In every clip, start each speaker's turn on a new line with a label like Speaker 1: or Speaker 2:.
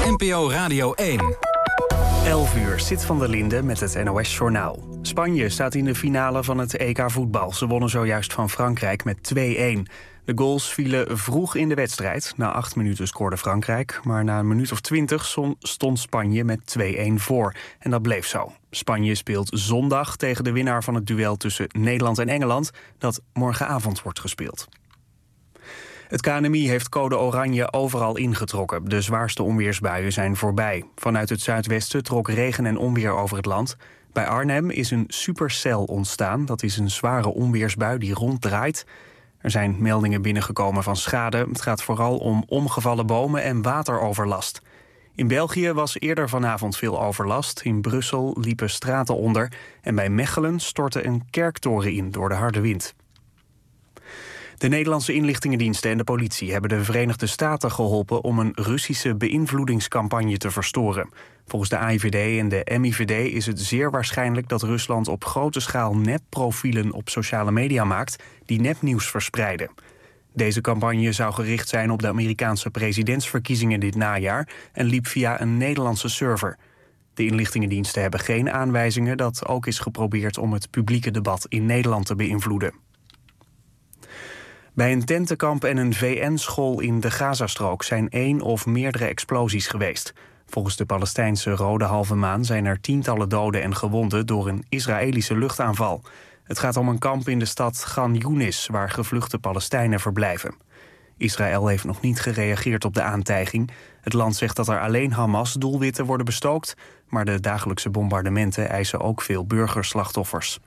Speaker 1: NPO Radio 1.
Speaker 2: 11 uur, Sit van der Linde met het NOS-journaal. Spanje staat in de finale van het EK voetbal. Ze wonnen zojuist van Frankrijk met 2-1. De goals vielen vroeg in de wedstrijd. Na 8 minuten scoorde Frankrijk, maar na een minuut of 20 stond Spanje met 2-1 voor. En dat bleef zo. Spanje speelt zondag tegen de winnaar van het duel tussen Nederland en Engeland, dat morgenavond wordt gespeeld. Het KNMI heeft code oranje overal ingetrokken. De zwaarste onweersbuien zijn voorbij. Vanuit het zuidwesten trok regen en onweer over het land. Bij Arnhem is een supercel ontstaan. Dat is een zware onweersbui die ronddraait. Er zijn meldingen binnengekomen van schade. Het gaat vooral om omgevallen bomen en wateroverlast. In België was eerder vanavond veel overlast. In Brussel liepen straten onder. En bij Mechelen stortte een kerktoren in door de harde wind. De Nederlandse inlichtingendiensten en de politie hebben de Verenigde Staten geholpen om een Russische beïnvloedingscampagne te verstoren. Volgens de AIVD en de MIVD is het zeer waarschijnlijk dat Rusland op grote schaal nepprofielen op sociale media maakt die nepnieuws verspreiden. Deze campagne zou gericht zijn op de Amerikaanse presidentsverkiezingen dit najaar en liep via een Nederlandse server. De inlichtingendiensten hebben geen aanwijzingen dat ook is geprobeerd om het publieke debat in Nederland te beïnvloeden. Bij een tentenkamp en een VN-school in de Gazastrook zijn 1 of meerdere explosies geweest. Volgens de Palestijnse Rode Halve Maan zijn er tientallen doden en gewonden door een Israëlische luchtaanval. Het gaat om een kamp in de stad Gan Yunis, waar gevluchte Palestijnen verblijven. Israël heeft nog niet gereageerd op de aantijging. Het land zegt dat er alleen Hamas-doelwitten worden bestookt, maar de dagelijkse bombardementen eisen ook veel burgerslachtoffers.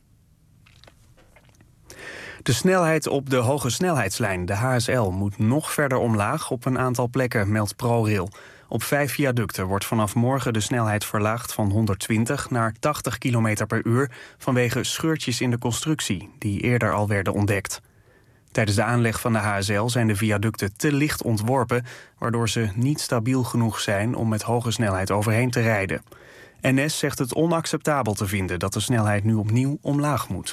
Speaker 2: De snelheid op de hoge snelheidslijn, de HSL, moet nog verder omlaag op een aantal plekken, meldt ProRail. Op 5 viaducten wordt vanaf morgen de snelheid verlaagd van 120 naar 80 km per uur... vanwege scheurtjes in de constructie, die eerder al werden ontdekt. Tijdens de aanleg van de HSL zijn de viaducten te licht ontworpen, waardoor ze niet stabiel genoeg zijn om met hoge snelheid overheen te rijden. NS zegt het onacceptabel te vinden dat de snelheid nu opnieuw omlaag moet.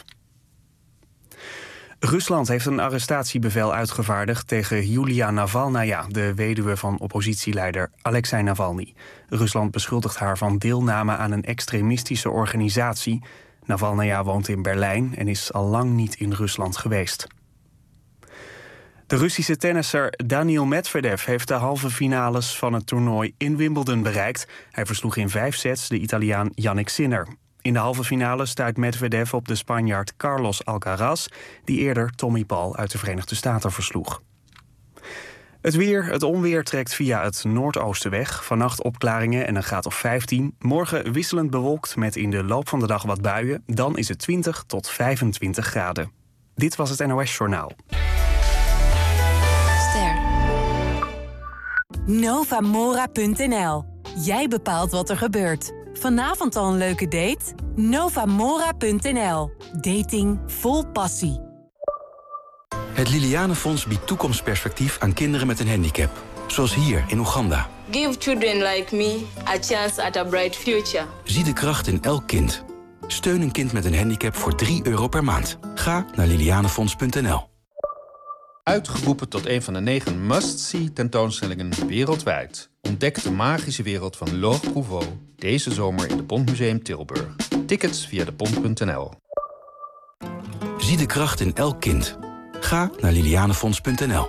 Speaker 2: Rusland heeft een arrestatiebevel uitgevaardigd tegen Julia Navalnaya, de weduwe van oppositieleider Alexei Navalny. Rusland beschuldigt haar van deelname aan een extremistische organisatie. Navalnaya woont in Berlijn en is al lang niet in Rusland geweest. De Russische tennisser Daniil Medvedev heeft de halve finales van het toernooi in Wimbledon bereikt. Hij versloeg in 5 sets de Italiaan Jannik Sinner. In de halve finale stuit Medvedev op de Spanjaard Carlos Alcaraz, die eerder Tommy Paul uit de Verenigde Staten versloeg. Het onweer trekt via het noordoosten weg. Vannacht opklaringen en een graad of 15. Morgen wisselend bewolkt met in de loop van de dag wat buien. Dan is het 20 tot 25 graden. Dit was het NOS-journaal.
Speaker 3: Novamora.nl. Jij bepaalt wat er gebeurt. Vanavond al een leuke date? Novamora.nl. Dating vol passie.
Speaker 4: Het Lilianenfonds biedt toekomstperspectief aan kinderen met een handicap. Zoals hier in Oeganda.
Speaker 5: Give children like me a chance at a bright future.
Speaker 4: Zie de kracht in elk kind. Steun een kind met een handicap voor €3 per maand. Ga naar lilianenfonds.nl.
Speaker 6: Uitgeroepen tot een van de 9 must-see tentoonstellingen wereldwijd. Ontdek de magische wereld van L'Or Prouveau deze zomer in de Pontmuseum Tilburg. Tickets via depont.nl.
Speaker 4: Zie de kracht in elk kind. Ga naar lilianenfonds.nl.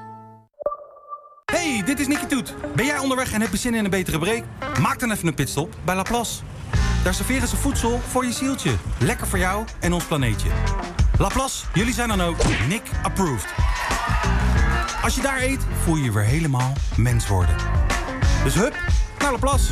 Speaker 7: Hey, dit is Nicky Toet. Ben jij onderweg en heb je zin in een betere break? Maak dan even een pitstop bij Laplace. Daar serveren ze voedsel voor je zieltje. Lekker voor jou en ons planeetje. Laplace, jullie zijn dan ook Nick approved. Als je daar eet, voel je je weer helemaal mens worden. Dus hup, naar Laplace.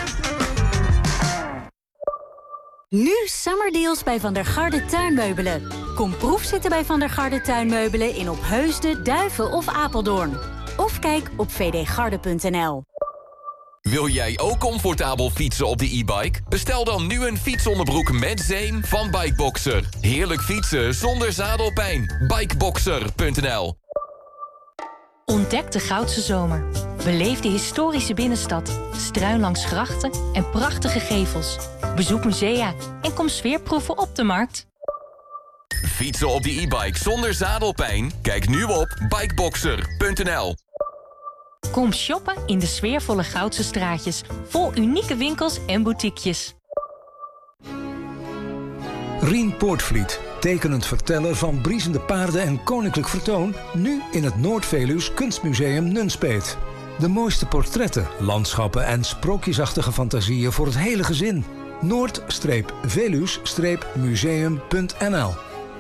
Speaker 8: Nu summerdeals bij Van der Garde Tuinmeubelen. Kom proefzitten bij Van der Garde Tuinmeubelen in Opheusden, Duiven of Apeldoorn. Of kijk op vdgarde.nl.
Speaker 9: Wil jij ook comfortabel fietsen op de e-bike? Bestel dan nu een fietsonderbroek met zeem van Bikeboxer. Heerlijk fietsen zonder zadelpijn. Bikeboxer.nl.
Speaker 10: Ontdek de Goudse zomer. Beleef de historische binnenstad, struin langs grachten en prachtige gevels. Bezoek musea en kom sfeerproeven op de markt.
Speaker 9: Fietsen op de e-bike zonder zadelpijn? Kijk nu op bikeboxer.nl.
Speaker 10: Kom shoppen in de sfeervolle Goudse straatjes, vol unieke winkels en boutiquejes.
Speaker 1: Rien Poortvliet, tekenend verteller van briesende paarden en koninklijk vertoon, nu in het Noord-Veluws Kunstmuseum Nunspeet. De mooiste portretten, landschappen en sprookjesachtige fantasieën voor het hele gezin. Noord-Veluws-museum.nl.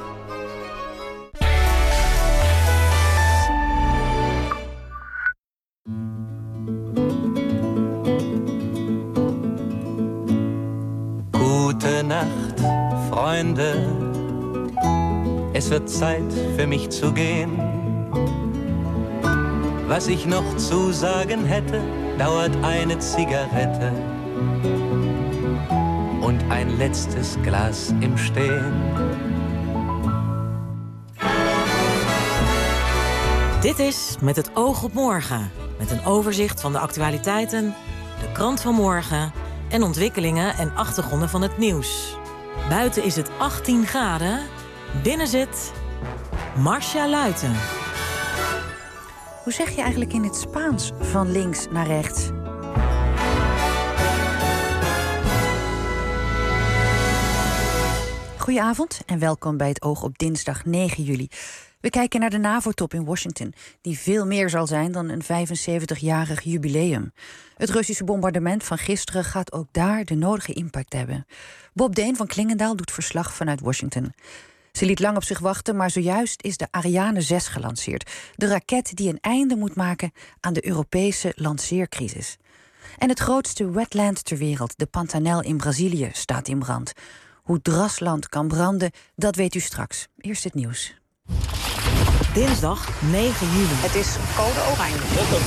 Speaker 11: Gute Nacht, Freunde. Es wird Zeit für mich zu gehen. Was ich noch zu sagen hätte, dauert eine Zigarette und ein letztes Glas im Stehen.
Speaker 12: Dit is Met het oog op morgen. Met een overzicht van de actualiteiten, de krant van morgen en ontwikkelingen en achtergronden van het nieuws. Buiten is het 18 graden. Binnen zit Marcia Luiten.
Speaker 13: Hoe zeg je eigenlijk in het Spaans van links naar rechts? Goedenavond en welkom bij het Oog op dinsdag 9 juli. We kijken naar de NAVO-top in Washington, die veel meer zal zijn dan een 75-jarig jubileum. Het Russische bombardement van gisteren gaat ook daar de nodige impact hebben. Bob Deen van Klingendaal doet verslag vanuit Washington. Ze liet lang op zich wachten, maar zojuist is de Ariane 6 gelanceerd. De raket die een einde moet maken aan de Europese lanceercrisis. En het grootste wetland ter wereld, de Pantanal in Brazilië, staat in brand. Hoe drasland kan branden, dat weet u straks. Eerst het nieuws.
Speaker 12: Dinsdag 9 juli.
Speaker 13: Het is code oranje.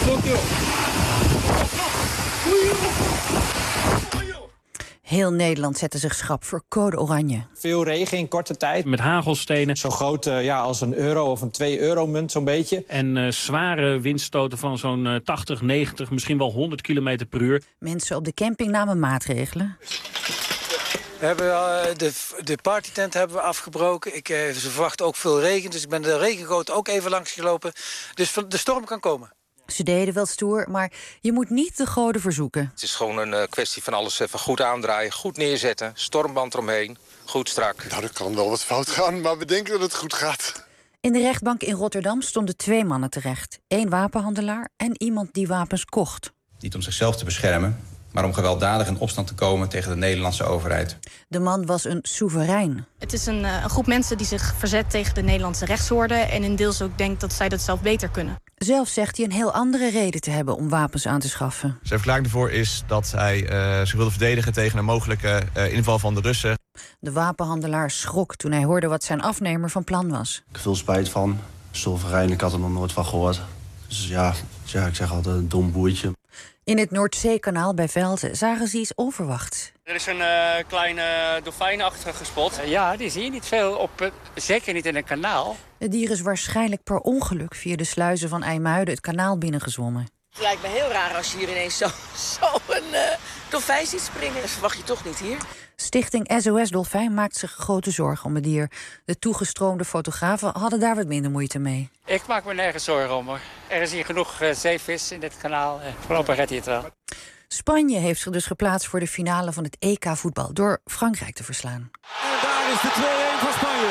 Speaker 13: Heel Nederland zette zich schrap voor code oranje.
Speaker 14: Veel regen in korte tijd. Met hagelstenen. Zo groot als een euro of een 2-euro-munt, zo'n beetje. En zware windstoten van zo'n 80, 90, misschien wel 100 km per uur.
Speaker 13: Mensen op de camping namen maatregelen.
Speaker 15: We hebben de partytent hebben we afgebroken. Ze verwachten ook veel regen, dus ik ben de regengoot ook even langs gelopen. Dus de storm kan komen.
Speaker 13: Ze deden wel stoer, maar je moet niet de goden verzoeken.
Speaker 16: Het is gewoon een kwestie van alles even goed aandraaien, goed neerzetten, stormband eromheen, goed strak.
Speaker 17: Nou, er kan wel wat fout gaan, maar we denken dat het goed gaat.
Speaker 13: In de rechtbank in Rotterdam stonden 2 mannen terecht. 1 wapenhandelaar en iemand die wapens kocht.
Speaker 18: Niet om zichzelf te beschermen, maar om gewelddadig in opstand te komen tegen de Nederlandse overheid.
Speaker 13: De man was een soeverein.
Speaker 19: Het is een groep mensen die zich verzet tegen de Nederlandse rechtsorde en in deels ook denkt dat zij dat zelf beter kunnen.
Speaker 13: Zelf zegt hij een heel andere reden te hebben om wapens aan te schaffen.
Speaker 20: Zijn verklaring ervoor is dat hij zich wilde verdedigen tegen een mogelijke inval van de Russen.
Speaker 13: De wapenhandelaar schrok toen hij hoorde wat zijn afnemer van plan was.
Speaker 21: Ik heb veel spijt van. Soeverein, ik had er nog nooit van gehoord. Dus ja, ik zeg altijd een dom boertje.
Speaker 13: In het Noordzeekanaal bij Velten zagen ze iets onverwachts.
Speaker 22: Er is een kleine dolfijnachtige gespot.
Speaker 23: Ja, die zie je niet veel, zeker niet in een kanaal.
Speaker 13: Het dier is waarschijnlijk per ongeluk via de sluizen van IJmuiden het kanaal binnengezwommen.
Speaker 24: Het lijkt me heel raar als je hier ineens zo een dolfijn ziet springen. Dat verwacht je toch niet hier?
Speaker 13: Stichting SOS Dolfijn maakt zich grote zorgen om het dier. De toegestroomde fotografen hadden daar wat minder moeite mee.
Speaker 23: Ik maak me nergens zorgen om, hoor. Er is hier genoeg zeevis in dit kanaal. Voorlopig redt hij het wel.
Speaker 13: Spanje heeft zich dus geplaatst voor de finale van het EK-voetbal door Frankrijk te verslaan.
Speaker 25: En daar is de 2-1 van Spanje.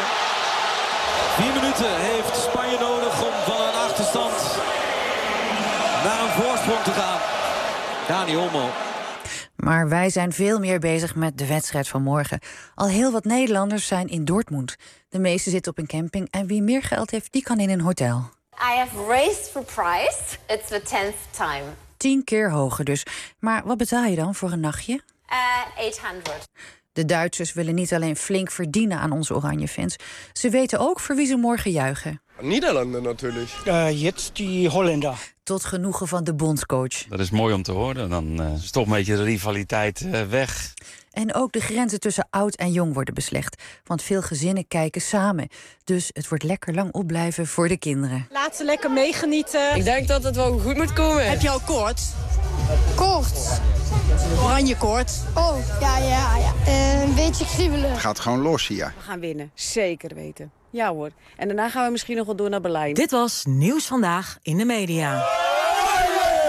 Speaker 25: 4 minuten heeft Spanje nodig om van een achterstand naar een voorsprong te gaan. Dani Olmo.
Speaker 13: Maar wij zijn veel meer bezig met de wedstrijd van morgen. Al heel wat Nederlanders zijn in Dortmund. De meesten zitten op een camping en wie meer geld heeft, die kan in een hotel.
Speaker 26: I have raced for price. It's the 10th time.
Speaker 13: 10 keer hoger dus. Maar wat betaal je dan voor een nachtje?
Speaker 26: 800.
Speaker 13: De Duitsers willen niet alleen flink verdienen aan onze Oranje-fans. Ze weten ook voor wie ze morgen juichen.
Speaker 17: Nederlander natuurlijk.
Speaker 27: Jetzt die Holländer.
Speaker 13: Tot genoegen van de bondscoach.
Speaker 28: Dat is mooi om te horen. Dan is toch een beetje de rivaliteit weg.
Speaker 13: En ook de grenzen tussen oud en jong worden beslecht. Want veel gezinnen kijken samen. Dus het wordt lekker lang opblijven voor de kinderen.
Speaker 29: Laat ze lekker meegenieten.
Speaker 30: Ik denk dat het wel goed moet komen.
Speaker 29: Heb je al koorts?
Speaker 30: Koorts?
Speaker 29: Oranje koorts.
Speaker 30: Oh, ja. Een beetje kriebelen.
Speaker 31: Het gaat gewoon los hier.
Speaker 30: We gaan winnen, zeker weten. Ja hoor. En daarna gaan we misschien nog wel door naar Berlijn.
Speaker 12: Dit was Nieuws Vandaag in de Media.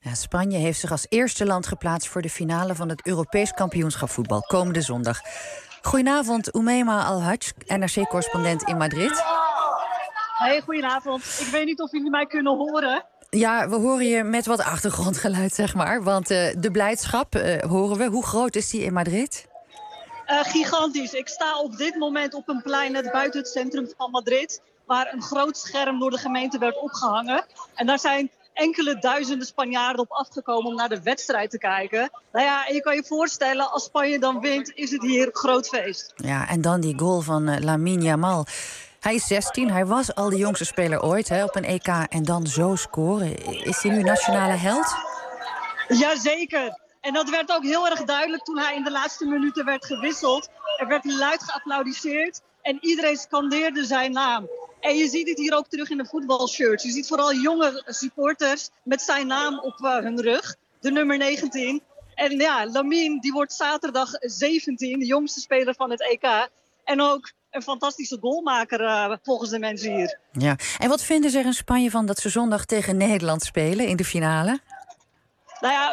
Speaker 13: Ja, Spanje heeft zich als eerste land geplaatst voor de finale van het Europees kampioenschap voetbal komende zondag. Goedenavond, Oumeima Al-Haj, NRC-correspondent in Madrid.
Speaker 1: Hey, goedenavond. Ik weet niet of jullie mij kunnen horen.
Speaker 13: Ja, we horen je met wat achtergrondgeluid, zeg maar. Want de blijdschap horen we. Hoe groot is die in Madrid?
Speaker 1: Gigantisch. Ik sta op dit moment op een plein net buiten het centrum van Madrid, waar een groot scherm door de gemeente werd opgehangen. En daar zijn enkele duizenden Spanjaarden op afgekomen om naar de wedstrijd te kijken. Nou ja, en je kan je voorstellen, als Spanje dan wint, is het hier groot feest.
Speaker 13: Ja, en dan die goal van Lamine Yamal. Hij is 16, hij was al de jongste speler ooit op een EK en dan zo scoren. Is hij nu nationale held?
Speaker 1: Jazeker. En dat werd ook heel erg duidelijk toen hij in de laatste minuten werd gewisseld. Er werd luid geapplaudisseerd en iedereen scandeerde zijn naam. En je ziet het hier ook terug in de voetbalshirts. Je ziet vooral jonge supporters met zijn naam op hun rug, de nummer 19. En ja, Lamine die wordt zaterdag 17, de jongste speler van het EK. En ook een fantastische goalmaker volgens de mensen hier.
Speaker 13: Ja. En wat vinden ze er in Spanje van dat ze zondag tegen Nederland spelen in de finale?
Speaker 1: Nou ja,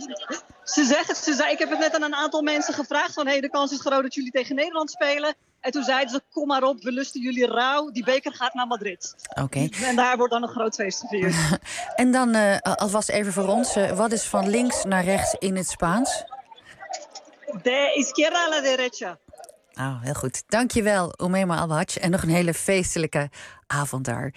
Speaker 1: ik heb het net aan een aantal mensen gevraagd van de kans is groot dat jullie tegen Nederland spelen. En toen zeiden ze, kom maar op, we lusten jullie rauw. Die beker gaat naar Madrid.
Speaker 13: Oké.
Speaker 1: En daar wordt dan een groot feest gevierd.
Speaker 13: En dan alvast even voor ons, wat is van links naar rechts in het Spaans?
Speaker 1: De izquierda a la derecha.
Speaker 13: Oh, heel goed. Dankjewel, Oumeima Al-Haj. En nog een hele feestelijke avond daar.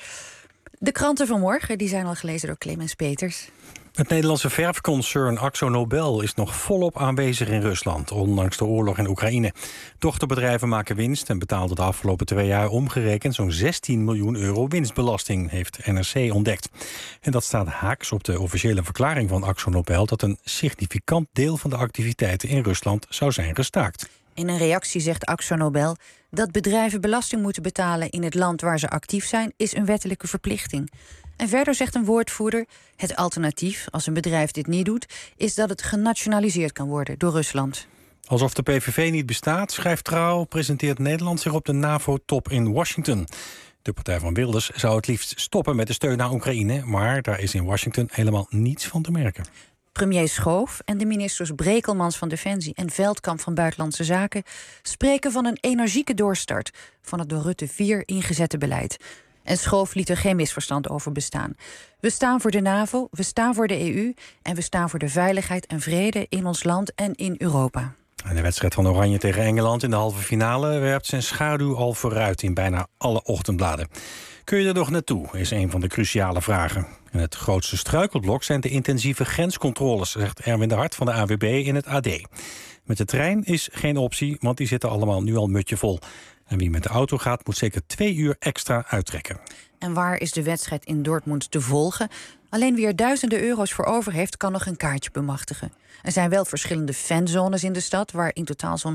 Speaker 13: De kranten van morgen die zijn al gelezen door Clemens Peters.
Speaker 2: Het Nederlandse verfconcern AkzoNobel is nog volop aanwezig in Rusland, ondanks de oorlog in Oekraïne. Dochterbedrijven maken winst en betaalden de afgelopen 2 jaar omgerekend zo'n 16 miljoen euro winstbelasting, heeft NRC ontdekt. En dat staat haaks op de officiële verklaring van AkzoNobel dat een significant deel van de activiteiten in Rusland zou zijn gestaakt.
Speaker 13: In een reactie zegt AkzoNobel dat bedrijven belasting moeten betalen in het land waar ze actief zijn, is een wettelijke verplichting. En verder zegt een woordvoerder, het alternatief, als een bedrijf dit niet doet, is dat het genationaliseerd kan worden door Rusland.
Speaker 2: Alsof de PVV niet bestaat, schrijft Trouw, presenteert Nederland zich op de NAVO-top in Washington. De partij van Wilders zou het liefst stoppen met de steun aan Oekraïne, maar daar is in Washington helemaal niets van te merken.
Speaker 13: Premier Schoof en de ministers Brekelmans van Defensie en Veldkamp van Buitenlandse Zaken spreken van een energieke doorstart van het door Rutte 4 ingezette beleid. En Schoof liet er geen misverstand over bestaan. We staan voor de NAVO, we staan voor de EU en we staan voor de veiligheid en vrede in ons land en in Europa.
Speaker 2: En de wedstrijd van Oranje tegen Engeland in de halve finale werpt zijn schaduw al vooruit in bijna alle ochtendbladen. Kun je er nog naartoe, is een van de cruciale vragen. En het grootste struikelblok zijn de intensieve grenscontroles, zegt Erwin de Hart van de AWB in het AD. Met de trein is geen optie, want die zitten allemaal nu al mutje vol. En wie met de auto gaat, moet zeker 2 uur extra uittrekken.
Speaker 13: En waar is de wedstrijd in Dortmund te volgen? Alleen wie er duizenden euro's voor over heeft, kan nog een kaartje bemachtigen. Er zijn wel verschillende fanzones in de stad, waar in totaal zo'n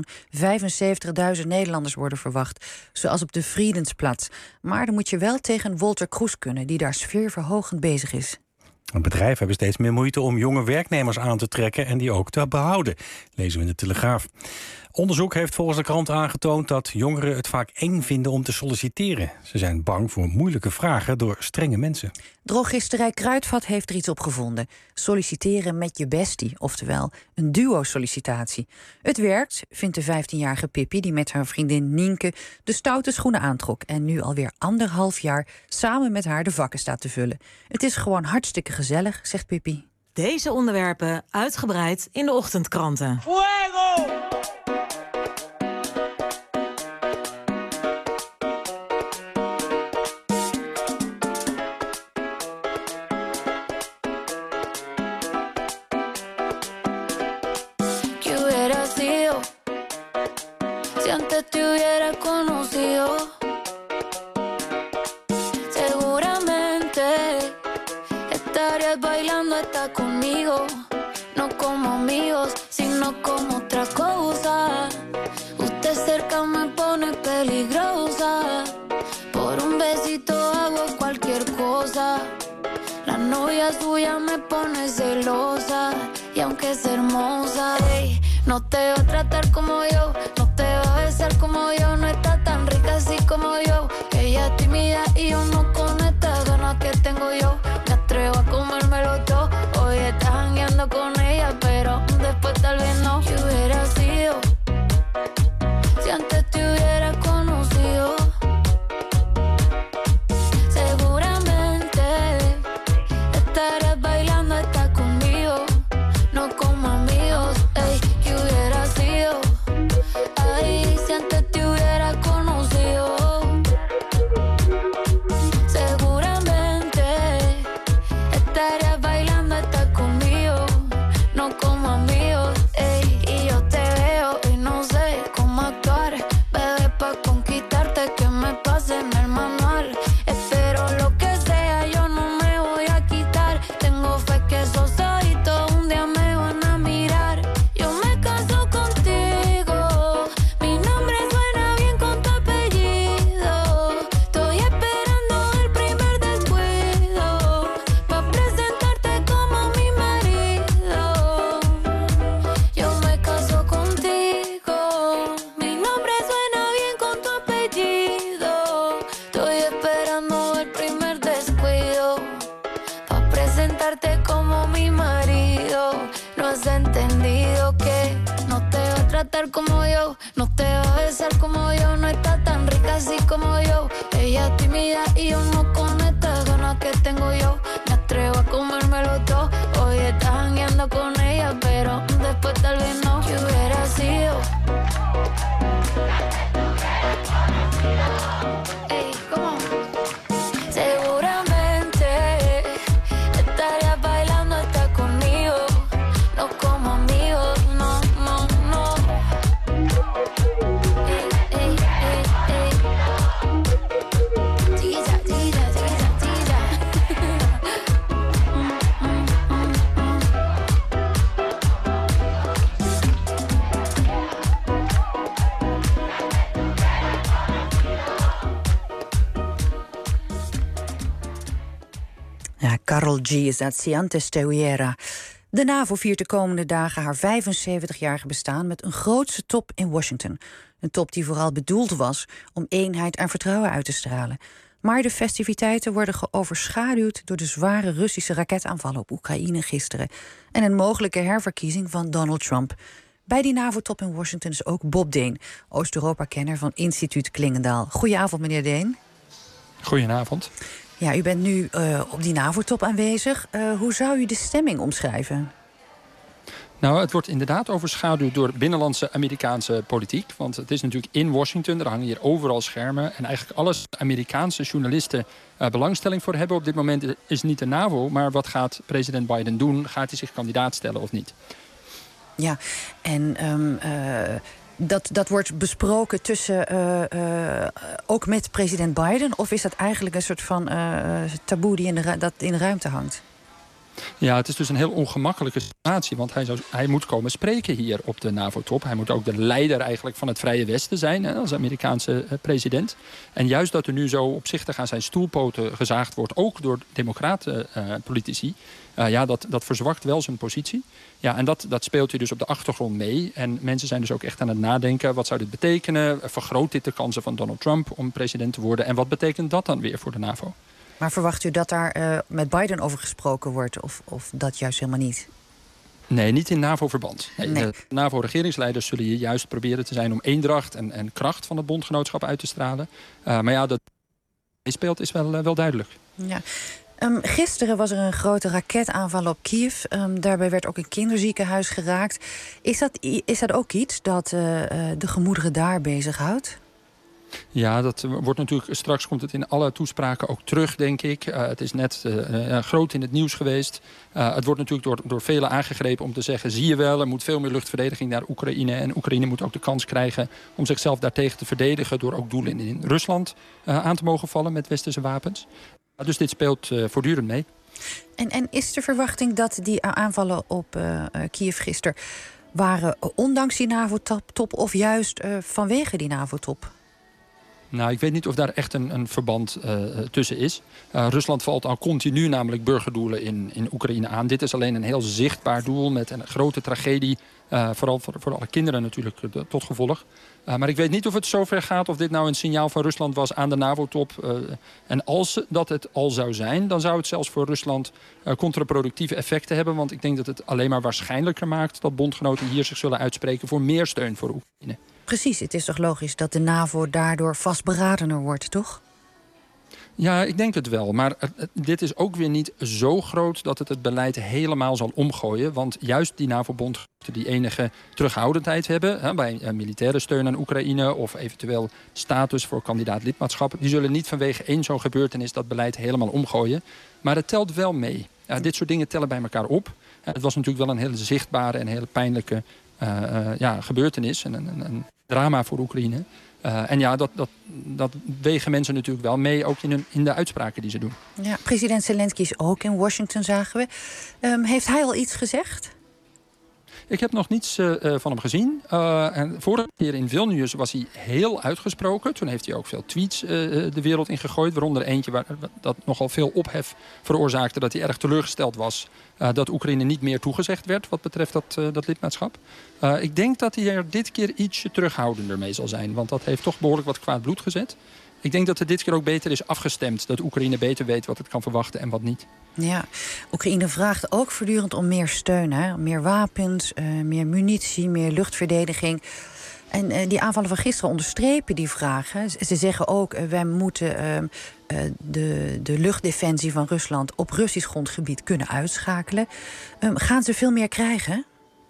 Speaker 13: 75.000 Nederlanders worden verwacht. Zoals op de Friedensplatz. Maar dan moet je wel tegen Wolter Kroes kunnen, die daar sfeerverhogend bezig is.
Speaker 2: Bedrijven hebben steeds meer moeite om jonge werknemers aan te trekken en die ook te behouden, lezen we in de Telegraaf. Onderzoek heeft volgens de krant aangetoond dat jongeren het vaak eng vinden om te solliciteren. Ze zijn bang voor moeilijke vragen door strenge mensen.
Speaker 13: Drogisterij Kruidvat heeft er iets op gevonden. Solliciteren met je bestie, oftewel een duo-sollicitatie. Het werkt, vindt de 15-jarige Pippi, die met haar vriendin Nienke de stoute schoenen aantrok en nu alweer 1,5 jaar samen met haar de vakken staat te vullen. Het is gewoon hartstikke gezellig, zegt Pippi.
Speaker 12: Deze onderwerpen uitgebreid in de ochtendkranten.
Speaker 1: Fuego!
Speaker 3: Si antes te hubiera conocido, seguramente estarías bailando hasta conmigo. No como amigos, sino como otra cosa. Usted cerca me pone peligrosa. Por un besito hago cualquier cosa. La novia suya me pone celosa. Y aunque es hermosa, ey, no te va a tratar como yo, no te va a besar como yo, no está tan rica así como yo. Ella es tímida y yo no con estas ganas que tengo yo. Me atrevo a comérmelo todo, hoy está mi marido. No has entendido que no te va a tratar como yo, no te va a besar como yo, no está tan rica así como yo. Ella es tímida y yo no con estas ganas que tengo yo. Me atrevo a comérmelo todo. Hoy estás jangueando con ella, pero después tal vez no. Que hubiera sido. Ey, ¿cómo? Seguramente estarías bailando hasta conmigo. No como amigos, no, no, no. Ey, ey, ey, ey. Tira, tira, tira, tira.
Speaker 13: Ja, Karol G is dat, Si antes te hubiera. De NAVO viert de komende dagen haar 75-jarige bestaan met een grootse top in Washington. Een top die vooral bedoeld was om eenheid en vertrouwen uit te stralen. Maar de festiviteiten worden overschaduwd door de zware Russische raketaanvallen op Oekraïne gisteren en een mogelijke herverkiezing van Donald Trump. Bij die NAVO-top in Washington is ook Bob Deen, Oost-Europa-kenner van Instituut Klingendaal. Goedenavond, meneer Deen.
Speaker 4: Goedenavond.
Speaker 13: Ja, u bent nu op die NAVO-top aanwezig. Hoe zou u de stemming omschrijven?
Speaker 4: Nou, het wordt inderdaad overschaduwd door binnenlandse Amerikaanse politiek. Want het is natuurlijk in Washington, er hangen hier overal schermen. En eigenlijk alles Amerikaanse journalisten belangstelling voor hebben op dit moment is niet de NAVO. Maar wat gaat president Biden doen? Gaat hij zich kandidaat stellen of niet?
Speaker 13: Ja, en dat wordt besproken tussen ook met president Biden? Of is dat eigenlijk een soort van taboe die dat in de ruimte hangt?
Speaker 4: Ja, het is dus een heel ongemakkelijke situatie. Want hij moet komen spreken hier op de NAVO-top. Hij moet ook de leider eigenlijk van het Vrije Westen zijn, hè, als Amerikaanse president. En juist dat er nu zo opzichtig aan zijn stoelpoten gezaagd wordt, ook door democraten politici. Dat verzwakt wel zijn positie. Ja, en dat speelt hij dus op de achtergrond mee. En mensen zijn dus ook echt aan het nadenken. Wat zou dit betekenen? Vergroot dit de kansen van Donald Trump om president te worden? En wat betekent dat dan weer voor de NAVO?
Speaker 13: Maar verwacht u dat daar met Biden over gesproken wordt? Of dat juist helemaal niet?
Speaker 4: Nee, niet in NAVO-verband. Nee. De NAVO-regeringsleiders zullen hier juist proberen te zijn om eendracht en kracht van het bondgenootschap uit te stralen. Maar ja, dat speelt is wel duidelijk.
Speaker 13: Ja. Gisteren was er een grote raketaanval op Kiev. Daarbij werd ook een kinderziekenhuis geraakt. Is dat ook iets dat de gemoederen daar bezighoudt?
Speaker 4: Ja, dat wordt natuurlijk, straks komt het in alle toespraken ook terug, denk ik. Het is net groot in het nieuws geweest. Het wordt natuurlijk door velen aangegrepen om te zeggen, zie je wel, er moet veel meer luchtverdediging naar Oekraïne. En Oekraïne moet ook de kans krijgen om zichzelf daartegen te verdedigen door ook doelen in Rusland aan te mogen vallen met westerse wapens. Dus dit speelt voortdurend mee.
Speaker 13: En is de verwachting dat die aanvallen op Kiev gisteren waren ondanks die NAVO-top of juist vanwege die NAVO-top?
Speaker 4: Nou, ik weet niet of daar echt een verband tussen is. Rusland valt al continu namelijk burgerdoelen in Oekraïne aan. Dit is alleen een heel zichtbaar doel met een grote tragedie. Vooral voor alle kinderen natuurlijk tot gevolg. Maar ik weet niet of het zover gaat of dit nou een signaal van Rusland was aan de NAVO-top. En als dat het al zou zijn, dan zou het zelfs voor Rusland contraproductieve effecten hebben. Want ik denk dat het alleen maar waarschijnlijker maakt dat bondgenoten hier zich zullen uitspreken voor meer steun voor Oekraïne.
Speaker 13: Precies, het is toch logisch dat de NAVO daardoor vastberadener wordt, toch?
Speaker 4: Ja, ik denk het wel. Maar dit is ook weer niet zo groot dat het beleid helemaal zal omgooien. Want juist die NAVO-bondgenoten die enige terughoudendheid hebben bij militaire steun aan Oekraïne of eventueel status voor kandidaat lidmaatschap, die zullen niet vanwege één zo'n gebeurtenis dat beleid helemaal omgooien. Maar het telt wel mee. Dit soort dingen tellen bij elkaar op. Het was natuurlijk wel een hele zichtbare en hele pijnlijke gebeurtenis en een drama voor Oekraïne. En ja, dat wegen mensen natuurlijk wel mee, ook in de uitspraken die ze doen.
Speaker 13: Ja, president Zelensky is ook in Washington, zagen we. Heeft hij al iets gezegd?
Speaker 4: Ik heb nog niets van hem gezien. En vorige keer in Vilnius was hij heel uitgesproken. Toen heeft hij ook veel tweets de wereld in gegooid. Waaronder eentje dat nogal veel ophef veroorzaakte. Dat hij erg teleurgesteld was dat Oekraïne niet meer toegezegd werd wat betreft dat lidmaatschap. Ik denk dat hij er dit keer ietsje terughoudender mee zal zijn. Want dat heeft toch behoorlijk wat kwaad bloed gezet. ik denk dat het dit keer ook beter is afgestemd. Dat Oekraïne beter weet wat het kan verwachten en wat niet.
Speaker 13: Ja, Oekraïne vraagt ook voortdurend om meer steun. Hè? Meer wapens, meer munitie, meer luchtverdediging. En die aanvallen van gisteren onderstrepen die vragen. Ze zeggen ook, wij moeten de luchtdefensie van Rusland op Russisch grondgebied kunnen uitschakelen. Gaan ze veel meer krijgen?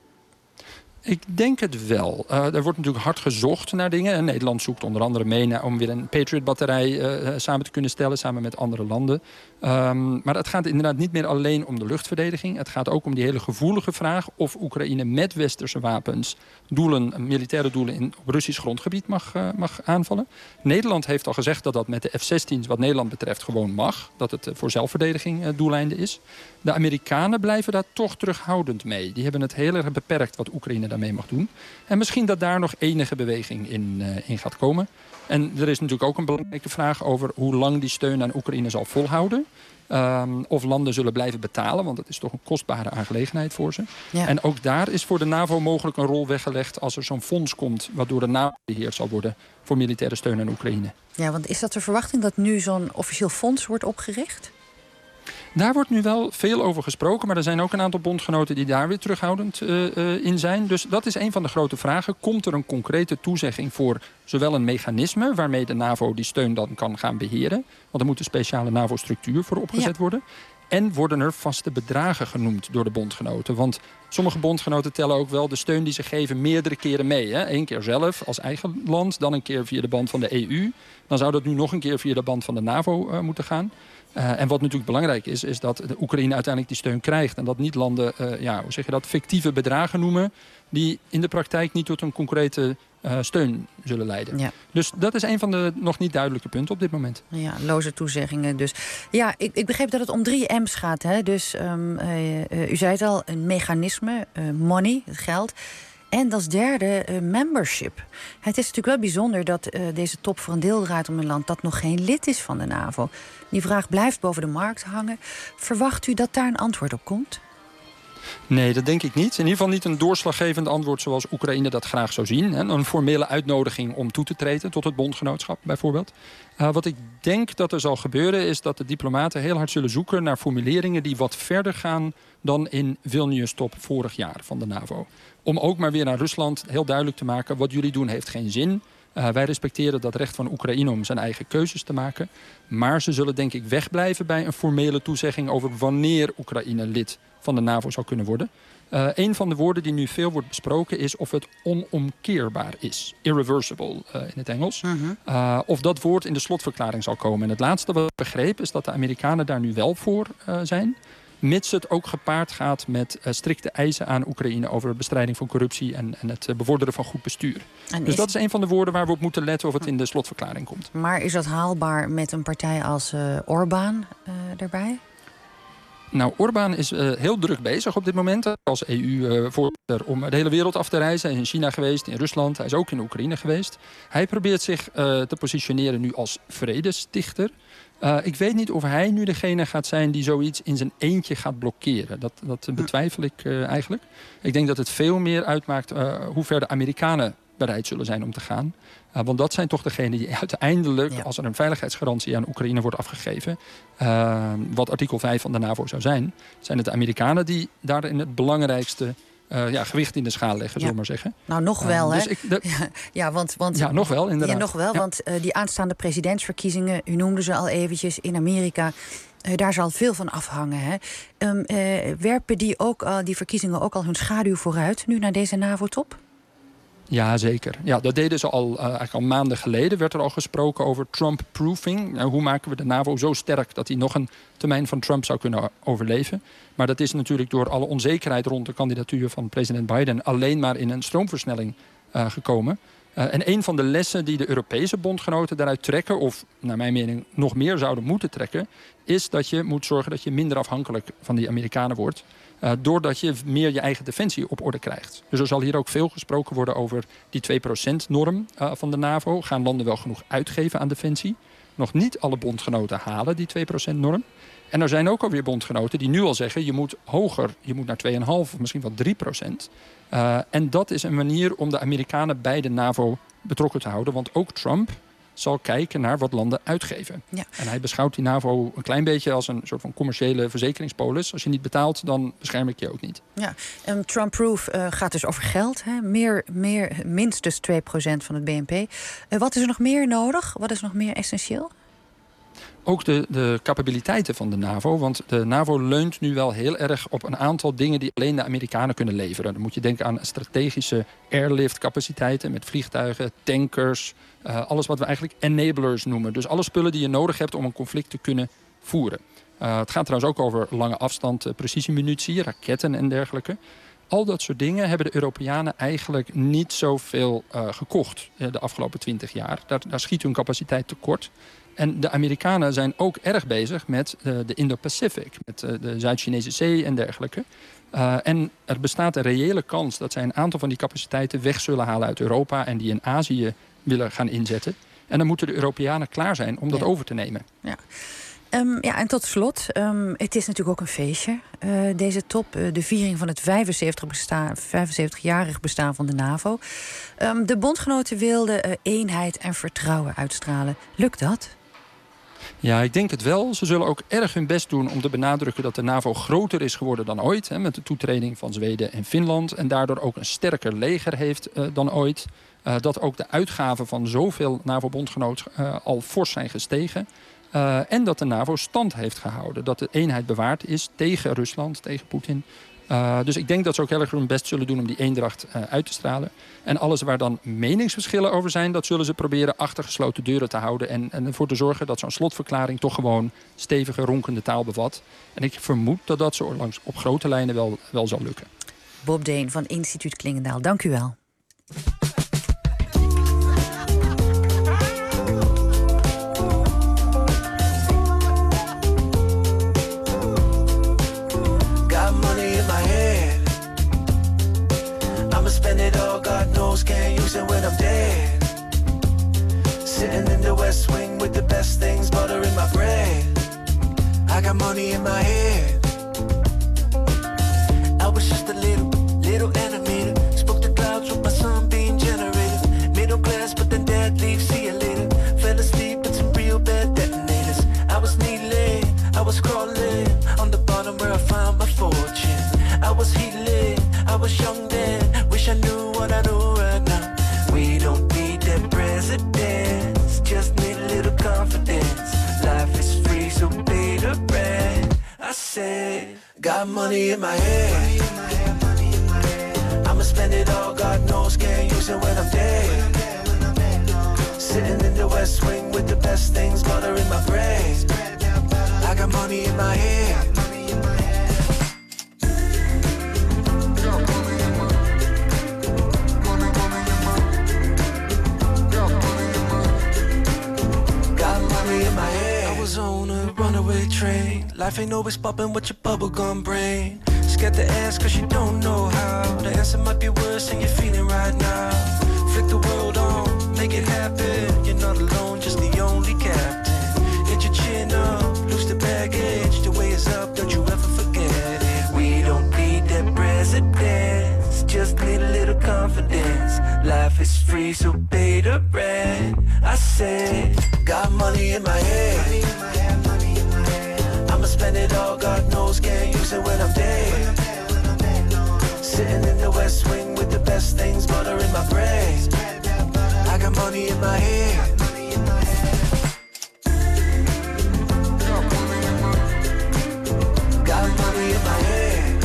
Speaker 4: Ik denk het wel. Er wordt natuurlijk hard gezocht naar dingen. En Nederland zoekt onder andere mee om weer een Patriot-batterij samen te kunnen stellen, samen met andere landen. Maar het gaat inderdaad niet meer alleen om de luchtverdediging. Het gaat ook om die hele gevoelige vraag of Oekraïne met westerse wapens militaire doelen op Russisch grondgebied mag aanvallen. Nederland heeft al gezegd dat dat met de F-16's wat Nederland betreft gewoon mag. Dat het voor zelfverdediging doeleinden is. De Amerikanen blijven daar toch terughoudend mee. Die hebben het heel erg beperkt wat Oekraïne daarmee mag doen. En misschien dat daar nog enige beweging in gaat komen. En er is natuurlijk ook een belangrijke vraag over hoe lang die steun aan Oekraïne zal volhouden. Of landen zullen blijven betalen, want dat is toch een kostbare aangelegenheid voor ze. Ja. En ook daar is voor de NAVO mogelijk een rol weggelegd als er zo'n fonds komt, waardoor de NAVO beheerd zal worden voor militaire steun aan Oekraïne. Ja, want is dat de verwachting dat nu zo'n officieel fonds wordt opgericht? Daar wordt nu wel veel over gesproken, maar er zijn ook een aantal bondgenoten die daar weer terughoudend in zijn. Dus dat is een van de grote vragen. Komt er een concrete toezegging voor zowel een mechanisme waarmee de NAVO die steun dan kan gaan beheren? Want er moet een speciale NAVO-structuur voor opgezet worden. En worden er vaste bedragen genoemd door de bondgenoten? Want sommige bondgenoten tellen ook wel de steun die ze geven meerdere keren mee. Hè? 1 keer zelf als eigen land, dan een keer via de band van de EU. Dan zou dat nu nog een keer via de band van de NAVO moeten gaan. En wat natuurlijk belangrijk is dat de Oekraïne uiteindelijk die steun krijgt. En dat niet landen, fictieve bedragen noemen die in de praktijk niet tot een concrete steun zullen leiden. Ja. Dus dat is een van de nog niet duidelijke punten op dit moment. Ja, loze toezeggingen dus. Ja, ik begreep dat het om 3 M's gaat. Hè? Dus u zei het al, een mechanisme, money, het geld. En als derde, membership. Het is natuurlijk wel bijzonder dat deze top voor een deel draait om een land dat nog geen lid is van de NAVO. Die vraag blijft boven de markt hangen. Verwacht u dat daar een antwoord op komt? Nee, dat denk ik niet. In ieder geval niet een doorslaggevend antwoord zoals Oekraïne dat graag zou zien. Een formele uitnodiging om toe te treden tot het bondgenootschap bijvoorbeeld. Wat ik denk dat er zal gebeuren is dat de diplomaten heel hard zullen zoeken naar formuleringen die wat verder gaan dan in Vilnius-top vorig jaar van de NAVO. Om ook maar weer naar Rusland heel duidelijk te maken, wat jullie doen heeft geen zin. Wij respecteren dat recht van Oekraïne om zijn eigen keuzes te maken. Maar ze zullen denk ik wegblijven bij een formele toezegging over wanneer Oekraïne lid van de NAVO zou kunnen worden. Een van de woorden die nu veel wordt besproken is of het onomkeerbaar is. Irreversible in het Engels. Of dat woord in de slotverklaring zal komen. En het laatste wat ik begreep is dat de Amerikanen daar nu wel voor zijn. Mits het ook gepaard gaat met strikte eisen aan Oekraïne over bestrijding van corruptie en het bevorderen van goed bestuur. Dus dat is een van de woorden waar we op moeten letten of het in de slotverklaring komt. Maar is dat haalbaar met een partij als Orbán erbij? Nou, Orbán is heel druk bezig op dit moment als EU-voorzitter om de hele wereld af te reizen. Hij is in China geweest, in Rusland, hij is ook in Oekraïne geweest. Hij probeert zich te positioneren nu als vredestichter. Ik weet niet of hij nu degene gaat zijn die zoiets in zijn eentje gaat blokkeren. Dat betwijfel ik eigenlijk. Ik denk dat het veel meer uitmaakt hoe ver de Amerikanen bereid zullen zijn om te gaan. Want dat zijn toch degenen die uiteindelijk, als er een veiligheidsgarantie aan Oekraïne wordt afgegeven, wat artikel 5 van de NAVO zou zijn het de Amerikanen die daarin het belangrijkste gewicht in de schaal leggen, zullen we maar zeggen. Nou, nog wel, hè? Dus nog wel, inderdaad. Ja, nog wel, want die aanstaande presidentsverkiezingen, u noemde ze al eventjes, in Amerika, daar zal veel van afhangen, hè? Werpen die verkiezingen ook al hun schaduw vooruit, nu naar deze NAVO-top? Ja, zeker. Ja, dat deden ze eigenlijk al maanden geleden. Werd er al gesproken over Trump-proofing. Nou, hoe maken we de NAVO zo sterk dat hij nog een termijn van Trump zou kunnen overleven? Maar dat is natuurlijk door alle onzekerheid rond de kandidatuur van president Biden alleen maar in een stroomversnelling gekomen. En een van de lessen die de Europese bondgenoten daaruit trekken, of naar mijn mening nog meer zouden moeten trekken, is dat je moet zorgen dat je minder afhankelijk van die Amerikanen wordt. Doordat je meer je eigen defensie op orde krijgt. Dus er zal hier ook veel gesproken worden over die 2%-norm van de NAVO. Gaan landen wel genoeg uitgeven aan defensie? Nog niet alle bondgenoten halen die 2%-norm. En er zijn ook alweer bondgenoten die nu al zeggen, je moet hoger, je moet naar 2,5 of misschien wel 3%. En dat is een manier om de Amerikanen bij de NAVO betrokken te houden. Want ook Trump zal kijken naar wat landen uitgeven.
Speaker 13: Ja.
Speaker 4: En hij beschouwt die NAVO een klein beetje als een soort van commerciële verzekeringspolis. Als je niet betaalt, dan bescherm ik je ook niet.
Speaker 13: Ja, Trump-proof gaat dus over geld. Hè? Minstens 2% van het BNP. Wat is er nog meer nodig? Wat is nog meer essentieel?
Speaker 4: Ook de capabiliteiten van de NAVO. Want de NAVO leunt nu wel heel erg op een aantal dingen die alleen de Amerikanen kunnen leveren. Dan moet je denken aan strategische airlift-capaciteiten met vliegtuigen, tankers. Alles wat we eigenlijk enablers noemen. Dus alle spullen die je nodig hebt om een conflict te kunnen voeren. Het gaat trouwens ook over lange afstand precisiemunitie, raketten en dergelijke. Al dat soort dingen hebben de Europeanen eigenlijk niet zoveel gekocht de afgelopen 20 jaar. Daar schiet hun capaciteit tekort. En de Amerikanen zijn ook erg bezig met de Indo-Pacific, met de Zuid-Chinese Zee en dergelijke. En er bestaat een reële kans dat zij een aantal van die capaciteiten weg zullen halen uit Europa en die in Azië willen gaan inzetten. En dan moeten de Europeanen klaar zijn om dat over te nemen.
Speaker 13: Ja. En tot slot, het is natuurlijk ook een feestje, deze top. De viering van het 75-jarig bestaan van de NAVO. De bondgenoten wilden eenheid en vertrouwen uitstralen. Lukt dat?
Speaker 4: Ja, ik denk het wel. Ze zullen ook erg hun best doen om te benadrukken dat de NAVO groter is geworden dan ooit. Hè, met de toetreding van Zweden en Finland. En daardoor ook een sterker leger heeft dan ooit. Dat ook de uitgaven van zoveel NAVO-bondgenoten al fors zijn gestegen. En dat de NAVO stand heeft gehouden. Dat de eenheid bewaard is tegen Rusland, tegen Poetin. Dus ik denk dat ze ook heel erg hun best zullen doen om die eendracht uit te stralen. En alles waar dan meningsverschillen over zijn, dat zullen ze proberen achter gesloten deuren te houden. En ervoor te zorgen dat zo'n slotverklaring toch gewoon stevige, ronkende taal bevat. En ik vermoed dat dat zo op grote lijnen wel zal lukken.
Speaker 13: Bob Deen van Instituut Klingendaal, dank u wel.
Speaker 5: Spend it all, God knows, can't use it when I'm dead. Sitting in the West Wing with the best things, butter in my bread. I got money in my head. I was just a little animator. Spoke to clouds with my sun being generated. Middle class, but then dad leaves, see you later. Fell asleep with some real bad detonators. I was kneeling, I was crawling on the bottom where I found my fortune. I was healing, I was young then. Wish I knew what I know right now. We don't need that presidents, just need a little confidence. Life is free, so pay the rent. I said, got money in my head. I'ma spend it all, God knows, can't use it when I'm dead. Sitting in the West Wing with the best things, butter in my bread. I got money in my head. On a runaway train. Life ain't always poppin' with your bubblegum brain. Scared to ask cause you don't know how. The answer might be worse than you're feeling right now. Flick the world on, make it happen. You're not alone, just the only captain. Get your chin up, lose the baggage. The way is up, don't you ever forget it. We don't need that presidents, just need a little confidence. Life is free, so pay the rent. I said, got money in my head. I'ma spend it all, God knows, can't use it when I'm dead. Sitting in the West Wing with the best things, butter in my bread. I got money in my head. Got money in my head.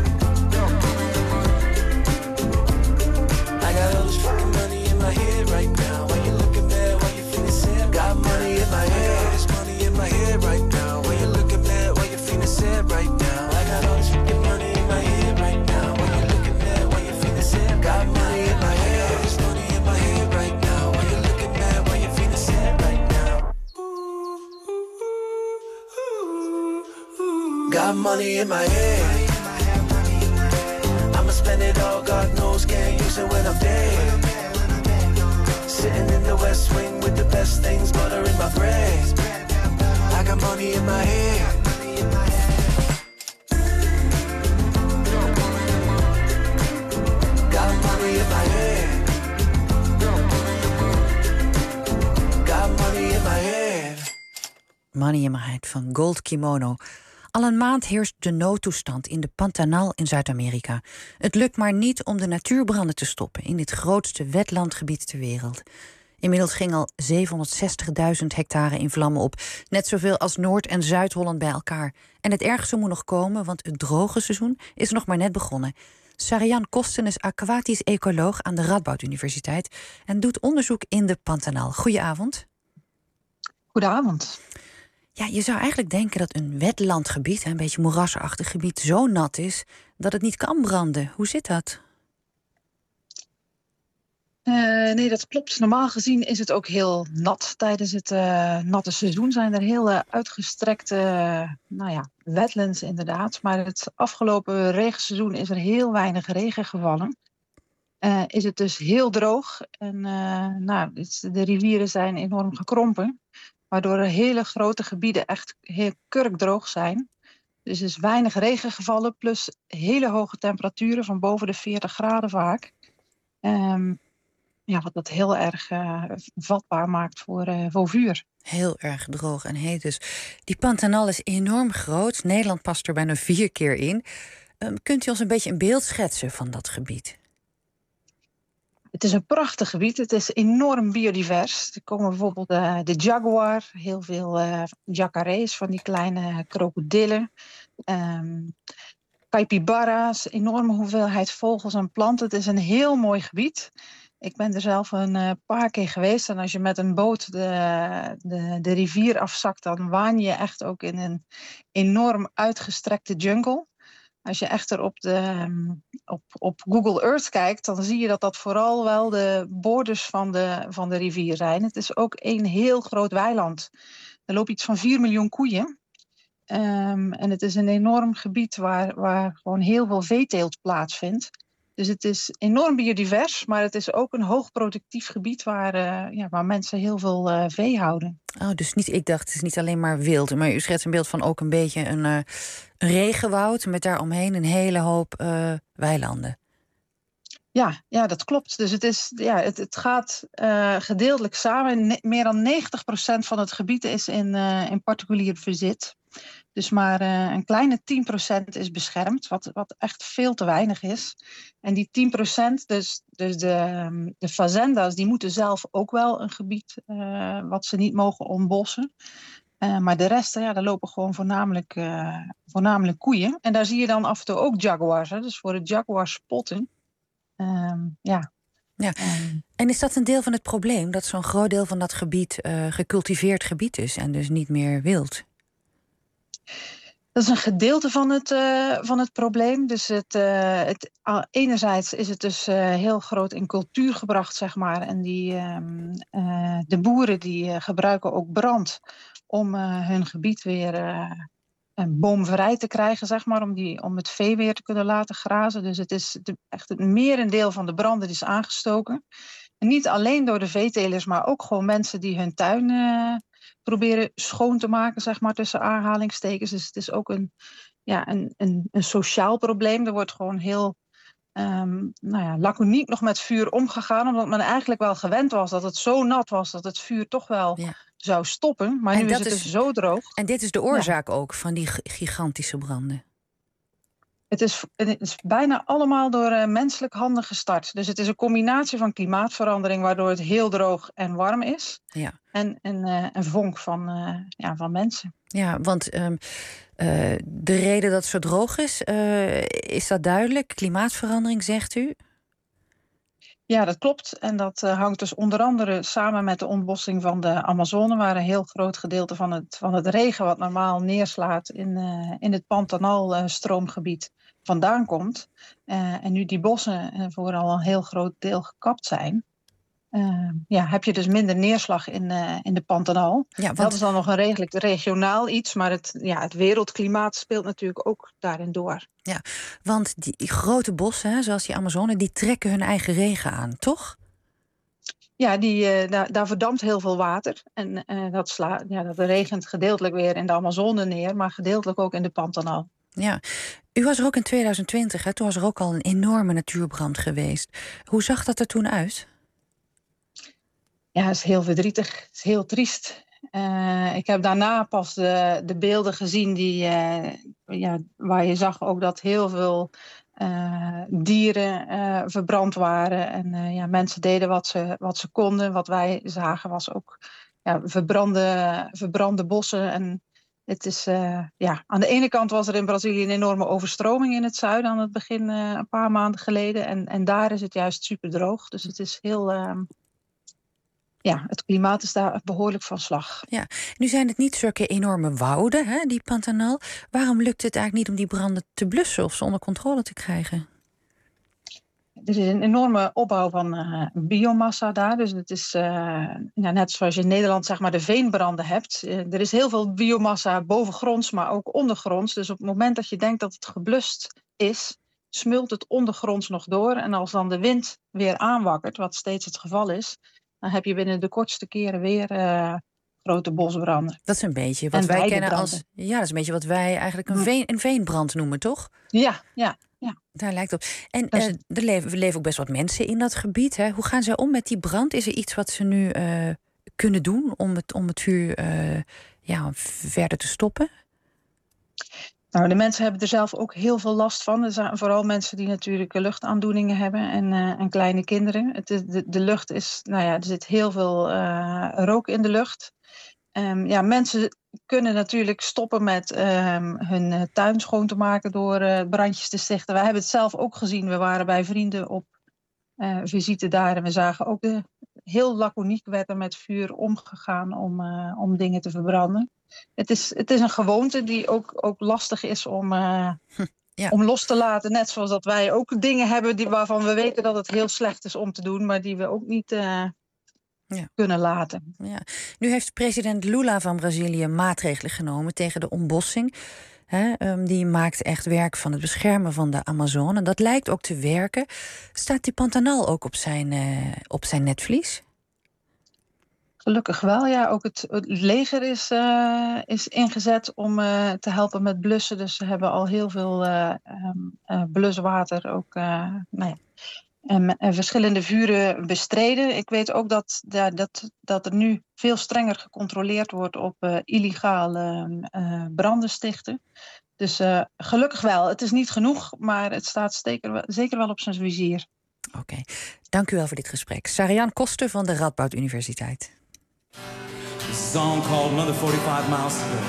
Speaker 5: I got all this fucking money in my head right now. Why you looking mad? Why you feeling sad? Got money in my head. There's money in my head right now. Why you looking mad? Why you feeling sad right now? I got all this fucking money in my head right now. Why you looking mad? Why you feeling sad? Got money in my head. There's money in my head right now. Why you looking mad? Why you feeling sad right now? Got money in my head. I'ma spend it all, God knows, can't use it when I'm dead. Sitting in the West Wing with the best things, butter in my bread. I got money in my head. Got money in my head. Got
Speaker 13: Money in My Head van Gold Kimono. Al een maand heerst de noodtoestand in de Pantanal in Zuid-Amerika. Het lukt maar niet om de natuurbranden te stoppen in dit grootste wetlandgebied ter wereld. Inmiddels ging al 760.000 hectare in vlammen op. Net zoveel als Noord- en Zuid-Holland bij elkaar. En het ergste moet nog komen, want het droge seizoen is nog maar net begonnen. Sarian Kosten is aquatisch ecoloog aan de Radboud Universiteit en doet onderzoek in de Pantanal. Goedenavond.
Speaker 6: Goedenavond.
Speaker 13: Ja, je zou eigenlijk denken dat een wetlandgebied, een beetje moerasachtig gebied, zo nat is dat het niet kan branden. Hoe zit dat?
Speaker 6: Nee, dat klopt. Normaal gezien is het ook heel nat. Tijdens het natte seizoen zijn er heel uitgestrekte wetlands inderdaad. Maar het afgelopen regenseizoen is er heel weinig regen gevallen. Is het dus heel droog. En de rivieren zijn enorm gekrompen. Waardoor er hele grote gebieden echt heel kurkdroog zijn. Dus er is weinig regen gevallen. Plus hele hoge temperaturen van boven de 40 graden vaak. Wat dat heel erg vatbaar maakt voor vuur.
Speaker 13: Heel erg droog en heet dus. Die Pantanal is enorm groot. Nederland past er bijna 4 keer in. Kunt u ons een beetje een beeld schetsen van dat gebied?
Speaker 6: Het is een prachtig gebied. Het is enorm biodivers. Er komen bijvoorbeeld de jaguar, heel veel jacarés van die kleine krokodillen. Capybara's, enorme hoeveelheid vogels en planten. Het is een heel mooi gebied. Ik ben er zelf een paar keer geweest. En als je met een boot de rivier afzakt, dan waan je echt ook in een enorm uitgestrekte jungle. Als je echter op Google Earth kijkt, dan zie je dat vooral wel de borders van de rivier zijn. Het is ook een heel groot weiland. Er loopt iets van 4 miljoen koeien. En het is een enorm gebied waar gewoon heel veel veeteelt plaatsvindt. Dus het is enorm biodivers, maar het is ook een hoogproductief gebied waar mensen heel veel vee houden.
Speaker 13: Oh, dus ik dacht, het is niet alleen maar wild. Maar u schetst een beeld van ook een beetje een regenwoud met daaromheen een hele hoop weilanden.
Speaker 6: Ja, dat klopt. Dus het gaat gedeeltelijk samen. Meer dan 90% van het gebied is in particulier bezit. Dus maar een kleine 10% is beschermd, wat echt veel te weinig is. En die 10%, dus de fazenda's, die moeten zelf ook wel een gebied wat ze niet mogen ontbossen. Maar de rest, daar lopen gewoon voornamelijk koeien. En daar zie je dan af en toe ook jaguars. Hè? Dus voor de jaguar spotten. Ja.
Speaker 13: En is dat een deel van het probleem, dat zo'n groot deel van dat gebied gecultiveerd gebied is en dus niet meer wild?
Speaker 6: Dat is een gedeelte van het probleem. Dus enerzijds is het dus heel groot in cultuur gebracht, zeg maar. En de boeren die gebruiken ook brand om hun gebied weer boomvrij te krijgen, zeg maar. Om het vee weer te kunnen laten grazen. Dus het is echt het merendeel van de branden is aangestoken. En niet alleen door de veetelers, maar ook gewoon mensen die hun tuin proberen schoon te maken, zeg maar, tussen aanhalingstekens. Dus het is ook een sociaal probleem. Er wordt gewoon heel laconiek nog met vuur omgegaan, omdat men eigenlijk wel gewend was dat het zo nat was dat het vuur toch wel zou stoppen. Maar nu is het dus zo droog.
Speaker 13: En dit is de oorzaak ook van die gigantische branden?
Speaker 6: Het is bijna allemaal door menselijk handen gestart. Dus het is een combinatie van klimaatverandering, waardoor het heel droog en warm is.
Speaker 13: Ja.
Speaker 6: En een vonk van mensen.
Speaker 13: Ja, want de reden dat het zo droog is dat duidelijk? Klimaatverandering, zegt u?
Speaker 6: Ja, dat klopt. En dat hangt dus onder andere samen met de ontbossing van de Amazone, waar een heel groot gedeelte van het regen wat normaal neerslaat in het Pantanal-stroomgebied vandaan komt. En nu die bossen vooral een heel groot deel gekapt zijn, heb je dus minder neerslag in de Pantanal. Ja, want dat is dan nog een redelijk regionaal iets, maar het wereldklimaat speelt natuurlijk ook daarin door.
Speaker 13: Ja, want die grote bossen, zoals die Amazone, die trekken hun eigen regen aan, toch?
Speaker 6: Ja, daar verdampt heel veel water. En dat regent gedeeltelijk weer in de Amazone neer, maar gedeeltelijk ook in de Pantanal.
Speaker 13: Ja, u was er ook in 2020, hè? Toen was er ook al een enorme natuurbrand geweest. Hoe zag dat er toen uit?
Speaker 6: Ja, het is heel verdrietig. Het is heel triest. Ik heb daarna pas de beelden gezien waar je zag ook dat heel veel dieren verbrand waren. En mensen deden wat ze konden. Wat wij zagen was ook verbrande bossen. En het is, aan de ene kant was er in Brazilië een enorme overstroming in het zuiden aan het begin, een paar maanden geleden. En daar is het juist super droog. Dus het is heel... het klimaat is daar behoorlijk van slag.
Speaker 13: Ja, nu zijn het niet zulke enorme wouden, hè, die Pantanal. Waarom lukt het eigenlijk niet om die branden te blussen of ze onder controle te krijgen?
Speaker 6: Er is een enorme opbouw van biomassa daar. Dus het is net zoals je in Nederland zeg maar de veenbranden hebt. Er is heel veel biomassa bovengronds, maar ook ondergronds. Dus op het moment dat je denkt dat het geblust is, smult het ondergronds nog door. En als dan de wind weer aanwakkert, wat steeds het geval is, dan heb je binnen de kortste keren weer grote bosbranden.
Speaker 13: Dat is een beetje wat wij kennen als... Ja, dat is een beetje wat wij eigenlijk een veenbrand noemen, toch?
Speaker 6: Ja.
Speaker 13: Daar lijkt het op. En er leven ook best wat mensen in dat gebied. Hè? Hoe gaan ze om met die brand? Is er iets wat ze nu kunnen doen om het vuur verder te stoppen?
Speaker 6: Nou, de mensen hebben er zelf ook heel veel last van. Er zijn vooral mensen die natuurlijk luchtaandoeningen hebben en kleine kinderen. De lucht is, er zit heel veel rook in de lucht. Mensen kunnen natuurlijk stoppen met hun tuin schoon te maken door brandjes te stichten. Wij hebben het zelf ook gezien. We waren bij vrienden op visite daar en we zagen ook heel laconiek werd er met vuur omgegaan om dingen te verbranden. Het is een gewoonte die ook lastig is om los te laten. Net zoals dat wij ook dingen hebben waarvan we weten dat het heel slecht is om te doen, maar die we ook niet kunnen laten.
Speaker 13: Ja. Nu heeft president Lula van Brazilië maatregelen genomen tegen de ontbossing. Die maakt echt werk van het beschermen van de Amazone. Dat lijkt ook te werken. Staat die Pantanal ook op zijn netvlies?
Speaker 6: Gelukkig wel, ja. Ook het leger is ingezet om te helpen met blussen. Dus ze hebben al heel veel bluswater ook en verschillende vuren bestreden. Ik weet ook dat er nu veel strenger gecontroleerd wordt op illegale branden stichten. Dus gelukkig wel. Het is niet genoeg, maar het staat zeker wel op zijn vizier.
Speaker 13: Oké, dank u wel voor dit gesprek. Sarian Koster van de Radboud Universiteit.
Speaker 25: This is a song called Another 45 Miles to Go.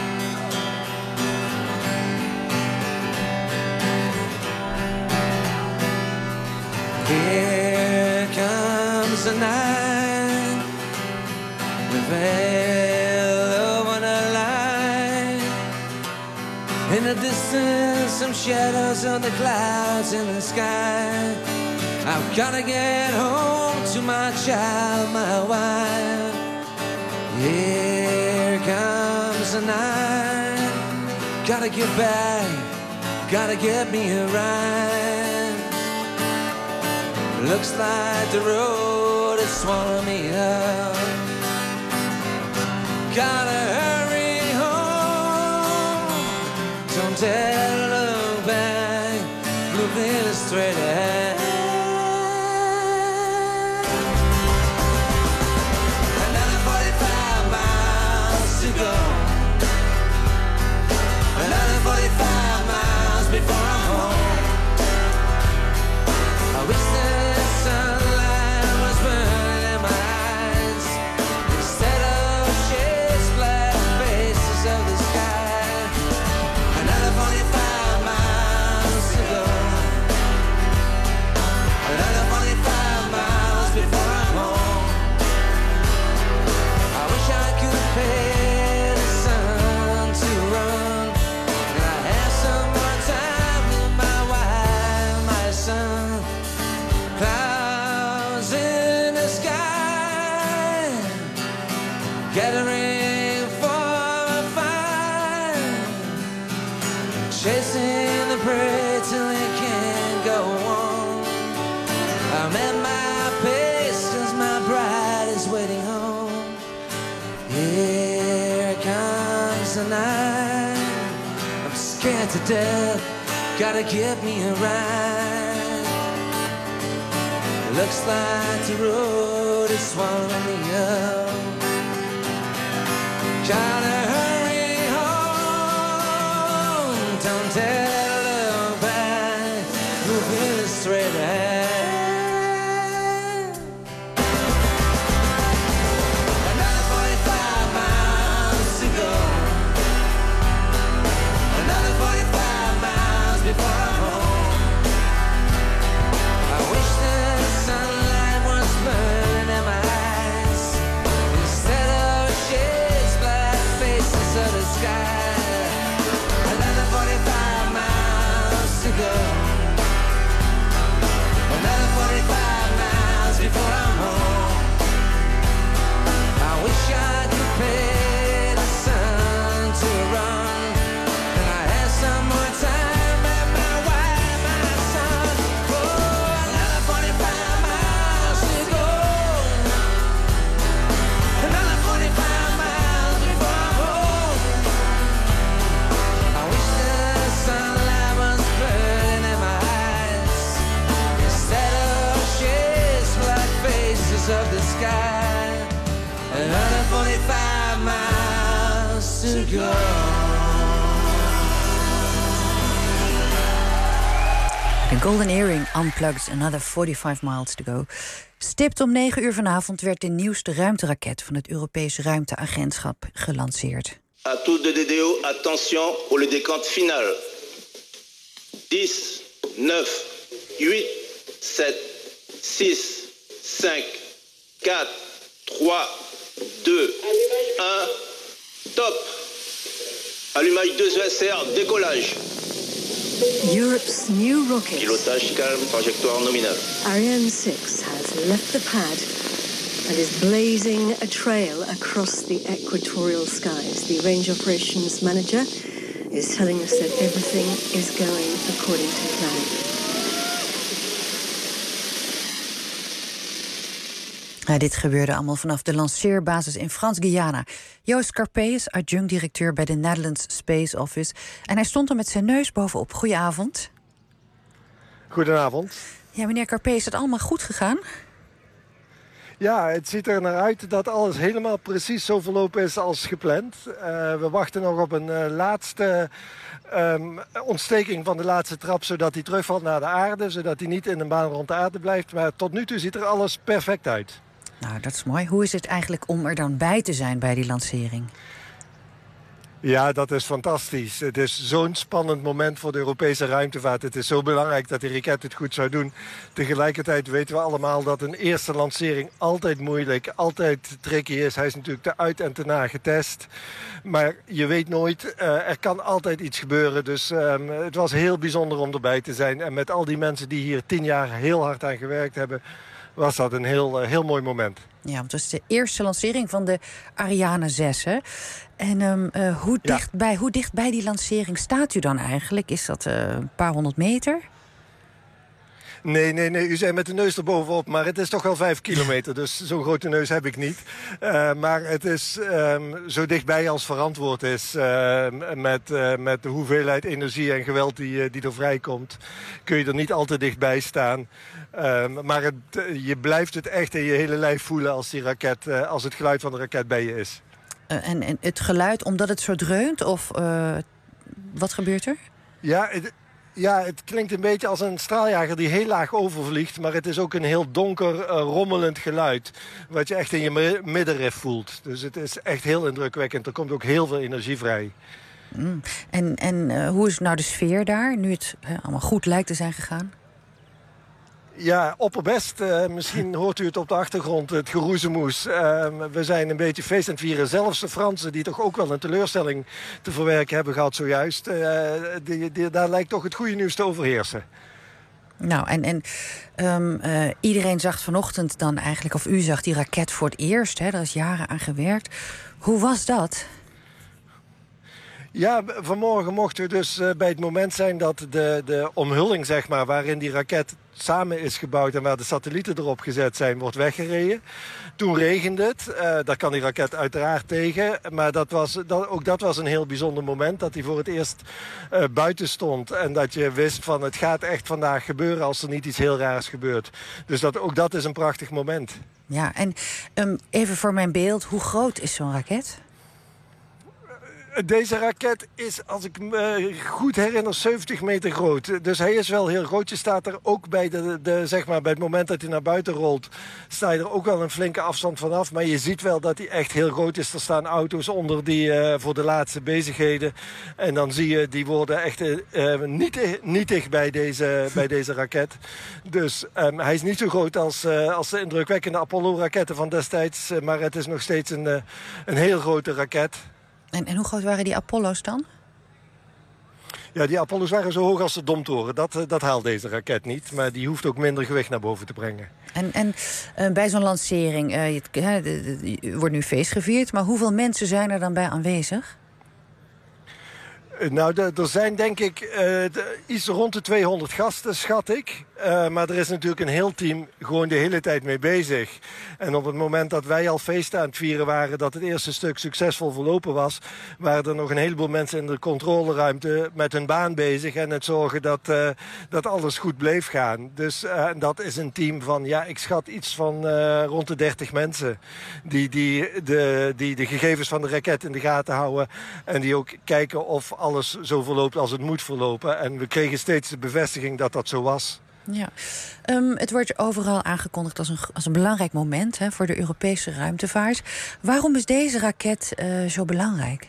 Speaker 5: Here comes the night, the veil over the line. In the distance, some shadows on the clouds in the sky. I've gotta get home to my child, my wife. Here comes the night. Gotta get back, gotta get me a ride. Looks like the road has swallowed me up. Gotta hurry home. Don't dare look back, moving straight ahead. Another 45 miles to go. Another 45 miles before I'm home. I wish the sunlight was burning in my eyes instead of shades, black faces of the sky. Another 45 miles to go. Another 45 miles before I'm home. I wish I could pay the sun to run, and I had some more time with my wife, my son. Clouds in the sky, gathering for a fight, chasing the prey till it can't go on. I'm at my pace 'cause my bride is waiting home. Here comes the night, I'm scared to death, gotta get me a ride. Looks like the road is swallowing me up. Try to hurry home. Don't tell look back. Moving straight ahead. Another 45 miles to go. Another 45 miles before I'm home. I wish the sunlight was burning in my eyes instead of shades, black faces of the sky. Another 45 miles to go. Another 45 miles before I'm home. I wish I could pay the sun to run, and I had some more time at my wife, my son. Oh, another 45 miles to go. Another 45 miles before I'm home. I wish the sunlight was burning in my eyes instead of shades, black faces of the sky. Another 45 miles to go.
Speaker 13: De Golden Earring Unplugged, Another 45 Miles to Go. Stipt om 9 uur vanavond werd de nieuwste ruimteraket van het Europese Ruimteagentschap gelanceerd.
Speaker 7: À tous de DDO, attention pour le décompte final. 10, 9, 8, 7, 6, 5, 4, 3, 2, 1, top. Allumage 2 ESR, décollage.
Speaker 8: Europe's new rocket,
Speaker 7: Pilotage calme, trajectoire nominale.
Speaker 8: Ariane 6, has left the pad and is blazing a trail across the equatorial skies. The range operations manager is telling us that everything is going according to plan.
Speaker 13: Dit gebeurde allemaal vanaf de lanceerbasis in Frans-Guyana. Joost Carpeus, adjunct-directeur bij de Netherlands Space Office. En hij stond er met zijn neus bovenop. Goedenavond.
Speaker 9: Goedenavond.
Speaker 13: Ja, meneer Carpeus, is het allemaal goed gegaan?
Speaker 9: Ja, het ziet er naar uit dat alles helemaal precies zo verlopen is als gepland. We wachten nog op een laatste ontsteking van de laatste trap, zodat hij terugvalt naar de aarde, zodat hij niet in een baan rond de aarde blijft. Maar tot nu toe ziet er alles perfect uit.
Speaker 13: Nou, dat is mooi. Hoe is het eigenlijk om er dan bij te zijn bij die lancering?
Speaker 9: Ja, dat is fantastisch. Het is zo'n spannend moment voor de Europese ruimtevaart. Het is zo belangrijk dat die raket het goed zou doen. Tegelijkertijd weten we allemaal dat een eerste lancering altijd moeilijk, altijd tricky is. Hij is natuurlijk te uit en te na getest. Maar je weet nooit, er kan altijd iets gebeuren. Dus het was heel bijzonder om erbij te zijn. En met al die mensen die hier 10 jaar heel hard aan gewerkt hebben, was dat een heel mooi moment.
Speaker 13: Ja, want het is de eerste lancering van de Ariane 6, hè? En hoe dicht bij die lancering staat u dan eigenlijk? Is dat een paar 100 meter?
Speaker 9: Nee, u zei met de neus erbovenop, maar het is toch wel 5 kilometer. Dus zo'n grote neus heb ik niet. Maar het is zo dichtbij als verantwoord is. Met de hoeveelheid energie en geweld die er vrijkomt, kun je er niet al te dichtbij staan. Maar je blijft het echt in je hele lijf voelen als het geluid van de raket bij je is.
Speaker 13: En het geluid omdat het zo dreunt? Of wat gebeurt er?
Speaker 9: Ja, het klinkt een beetje als een straaljager die heel laag overvliegt. Maar het is ook een heel donker, rommelend geluid. Wat je echt in je middenrif voelt. Dus het is echt heel indrukwekkend. Er komt ook heel veel energie vrij.
Speaker 13: En hoe is nou de sfeer daar, nu het allemaal goed lijkt te zijn gegaan?
Speaker 9: Ja, opperbest. Misschien hoort u het op de achtergrond, het geroezemoes. We zijn een beetje feest aan het vieren. Zelfs de Fransen, die toch ook wel een teleurstelling te verwerken hebben gehad zojuist. Daar lijkt toch het goede nieuws te overheersen.
Speaker 13: Nou, iedereen zag vanochtend dan eigenlijk, of u zag die raket voor het eerst. Hè, daar is jaren aan gewerkt. Hoe was dat?
Speaker 9: Ja, vanmorgen mochten we dus bij het moment zijn dat de omhulling, zeg maar, waarin die raket samen is gebouwd en waar de satellieten erop gezet zijn, wordt weggereden. Toen regende het. Daar kan die raket uiteraard tegen. Maar ook dat was een heel bijzonder moment. Dat hij voor het eerst buiten stond. En dat je wist van het gaat echt vandaag gebeuren als er niet iets heel raars gebeurt. Dus ook dat is een prachtig moment.
Speaker 13: Ja, en even voor mijn beeld, hoe groot is zo'n raket?
Speaker 9: Deze raket is, als ik me goed herinner, 70 meter groot. Dus hij is wel heel groot. Je staat er ook bij, zeg maar, bij het moment dat hij naar buiten rolt, sta je er ook wel een flinke afstand vanaf. Maar je ziet wel dat hij echt heel groot is. Er staan auto's onder die voor de laatste bezigheden. En dan zie je, die worden echt niet dicht bij deze raket. Dus hij is niet zo groot als de indrukwekkende Apollo-raketten van destijds. Maar het is nog steeds een heel grote raket.
Speaker 13: En hoe groot waren die Apollo's dan?
Speaker 9: Ja, die Apollo's waren zo hoog als de Domtoren. Dat haalt deze raket niet. Maar die hoeft ook minder gewicht naar boven te brengen.
Speaker 13: En bij zo'n lancering, wordt nu feest gevierd. Maar hoeveel mensen zijn er dan bij aanwezig?
Speaker 9: Nou, er zijn denk ik iets rond de 200 gasten, schat ik. Maar er is natuurlijk een heel team gewoon de hele tijd mee bezig. En op het moment dat wij al feest aan het vieren waren, dat het eerste stuk succesvol verlopen was, waren er nog een heleboel mensen in de controleruimte met hun baan bezig en het zorgen dat alles goed bleef gaan. Dus dat is een team van, ja, ik schat iets van rond de 30 mensen die de gegevens van de raket in de gaten houden en die ook kijken of alles zo verloopt als het moet verlopen. En we kregen steeds de bevestiging dat dat zo was.
Speaker 13: Ja, het wordt overal aangekondigd als een belangrijk moment voor de Europese ruimtevaart. Waarom is deze raket zo belangrijk?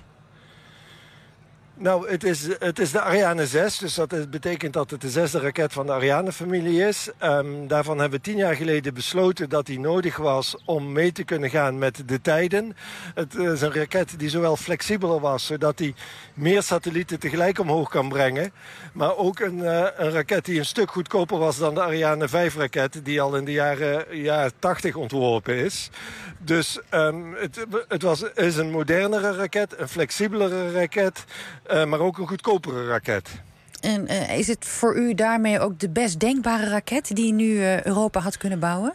Speaker 9: Nou, het is de Ariane 6, dus dat betekent dat het de 6e raket van de Ariane-familie is. Daarvan hebben we 10 jaar geleden besloten dat die nodig was om mee te kunnen gaan met de tijden. Het is een raket die zowel flexibeler was, zodat die meer satellieten tegelijk omhoog kan brengen. Maar ook een raket die een stuk goedkoper was dan de Ariane 5-raket, die al in de jaren 80 ontworpen is. Dus het is een modernere raket, een flexibelere raket, maar ook een goedkopere raket.
Speaker 13: En is het voor u daarmee ook de best denkbare raket die nu Europa had kunnen bouwen?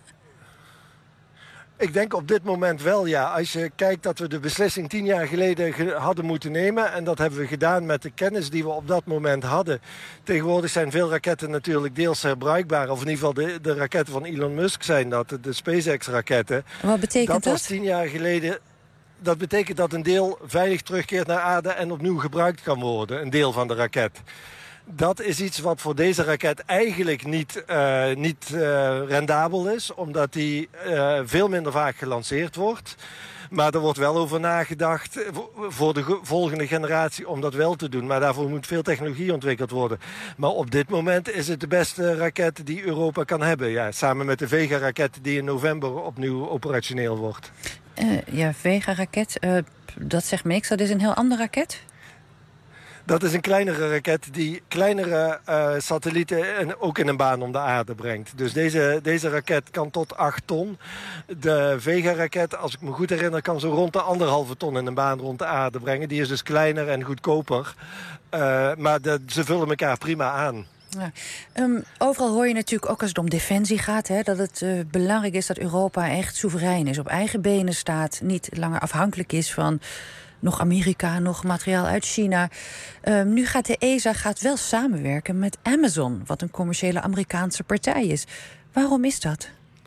Speaker 9: Ik denk op dit moment wel, ja. Als je kijkt dat we de beslissing 10 jaar geleden hadden moeten nemen, en dat hebben we gedaan met de kennis die we op dat moment hadden. Tegenwoordig zijn veel raketten natuurlijk deels herbruikbaar, of in ieder geval de raketten van Elon Musk zijn dat, de SpaceX-raketten.
Speaker 13: Wat betekent dat?
Speaker 9: Dat was 10 jaar geleden. Dat betekent dat een deel veilig terugkeert naar aarde en opnieuw gebruikt kan worden, een deel van de raket. Dat is iets wat voor deze raket eigenlijk niet rendabel is, omdat die veel minder vaak gelanceerd wordt. Maar er wordt wel over nagedacht voor de volgende generatie om dat wel te doen. Maar daarvoor moet veel technologie ontwikkeld worden. Maar op dit moment is het de beste raket die Europa kan hebben. Ja, samen met de Vega-raket die in november opnieuw operationeel wordt.
Speaker 13: Vega-raket, dat zegt niks. Dat is een heel andere raket?
Speaker 9: Dat is een kleinere raket die kleinere satellieten ook in een baan om de aarde brengt. Dus deze raket kan tot 8 ton. De Vega-raket, als ik me goed herinner, kan zo rond de 1,5 ton in een baan rond de aarde brengen. Die is dus kleiner en goedkoper. Maar ze vullen elkaar prima aan.
Speaker 13: Ja. Overal hoor je natuurlijk ook als het om defensie gaat, dat het belangrijk is dat Europa echt soeverein is, op eigen benen staat, niet langer afhankelijk is van nog Amerika, nog materiaal uit China. Nu gaat de ESA wel samenwerken met Amazon, wat een commerciële Amerikaanse partij is. Waarom is dat?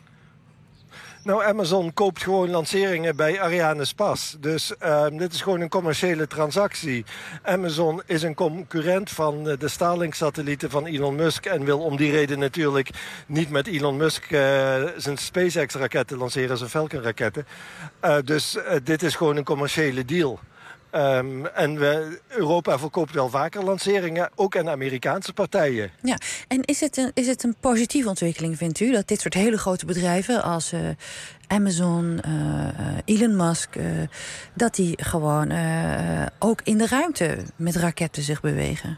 Speaker 9: Nou, Amazon koopt gewoon lanceringen bij Arianespace. Dus dit is gewoon een commerciële transactie. Amazon is een concurrent van de Starlink-satellieten van Elon Musk en wil om die reden natuurlijk niet met Elon Musk zijn SpaceX-raketten lanceren, zijn Falcon-raketten. Dus dit is gewoon een commerciële deal. En Europa verkoopt wel vaker lanceringen, ook aan Amerikaanse partijen.
Speaker 13: Ja, en is het een positieve ontwikkeling, vindt u, dat dit soort hele grote bedrijven als Amazon, Elon Musk, dat die gewoon ook in de ruimte met raketten zich bewegen?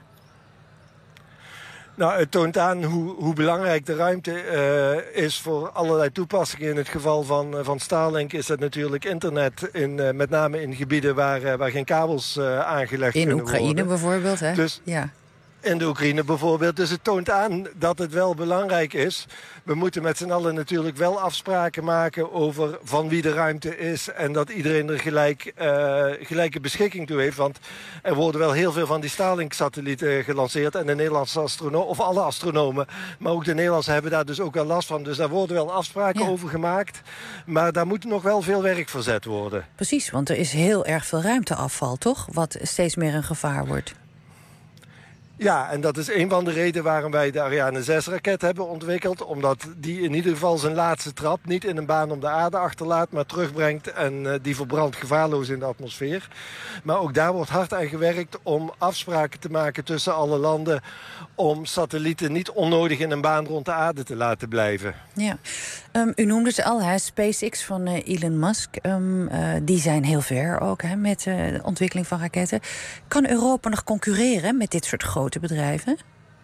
Speaker 9: Nou, het toont aan hoe belangrijk de ruimte is voor allerlei toepassingen. In het geval van Starlink is dat natuurlijk internet, met name in gebieden waar geen kabels aangelegd kunnen worden.
Speaker 13: In Oekraïne bijvoorbeeld, hè?
Speaker 9: Dus,
Speaker 13: ja.
Speaker 9: in de Oekraïne bijvoorbeeld. Dus het toont aan dat het wel belangrijk is. We moeten met z'n allen natuurlijk wel afspraken maken over van wie de ruimte is. En dat iedereen er gelijke beschikking toe heeft. Want er worden wel heel veel van die Starlink-satellieten gelanceerd. En de Nederlandse astronomen, of alle astronomen, maar ook de Nederlandse hebben daar dus ook wel last van. Dus daar worden wel afspraken over gemaakt. Maar daar moet nog wel veel werk verzet worden.
Speaker 13: Precies, want er is heel erg veel ruimteafval, toch? Wat steeds meer een gevaar wordt.
Speaker 9: Ja, en dat is een van de redenen waarom wij de Ariane 6-raket hebben ontwikkeld. Omdat die in ieder geval zijn laatste trap niet in een baan om de aarde achterlaat, maar terugbrengt en die verbrandt gevaarloos in de atmosfeer. Maar ook daar wordt hard aan gewerkt om afspraken te maken tussen alle landen om satellieten niet onnodig in een baan rond de aarde te laten blijven.
Speaker 13: Ja, u noemde ze al, hè, SpaceX van Elon Musk. Die zijn heel ver ook met de ontwikkeling van raketten. Kan Europa nog concurreren met dit soort grote bedrijven?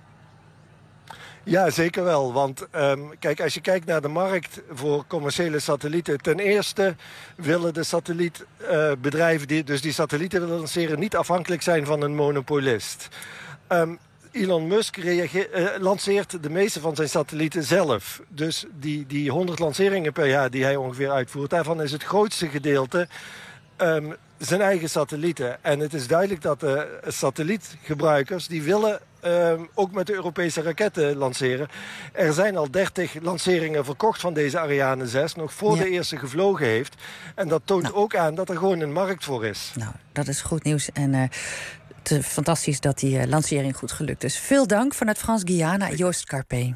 Speaker 9: Ja, zeker wel. Want kijk, als je kijkt naar de markt voor commerciële satellieten, ten eerste willen de satellietbedrijven die satellieten willen lanceren niet afhankelijk zijn van een monopolist. Elon Musk lanceert de meeste van zijn satellieten zelf. Dus die 100 lanceringen per jaar die hij ongeveer uitvoert, daarvan is het grootste gedeelte zijn eigen satellieten. En het is duidelijk dat de satellietgebruikers die willen ook met de Europese raketten lanceren. Er zijn al 30 lanceringen verkocht van deze Ariane 6, nog voor de eerste gevlogen heeft. En dat toont ook aan dat er gewoon een markt voor is.
Speaker 13: Nou, dat is goed nieuws. En fantastisch dat die lancering goed gelukt is. Veel dank vanuit Frans-Guyana, Joost Carpé.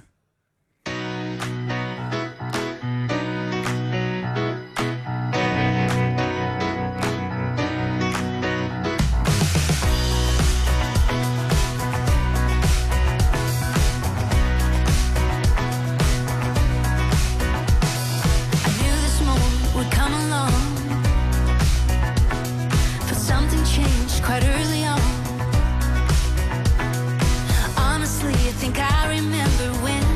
Speaker 3: Quite early on, honestly, I think I remember when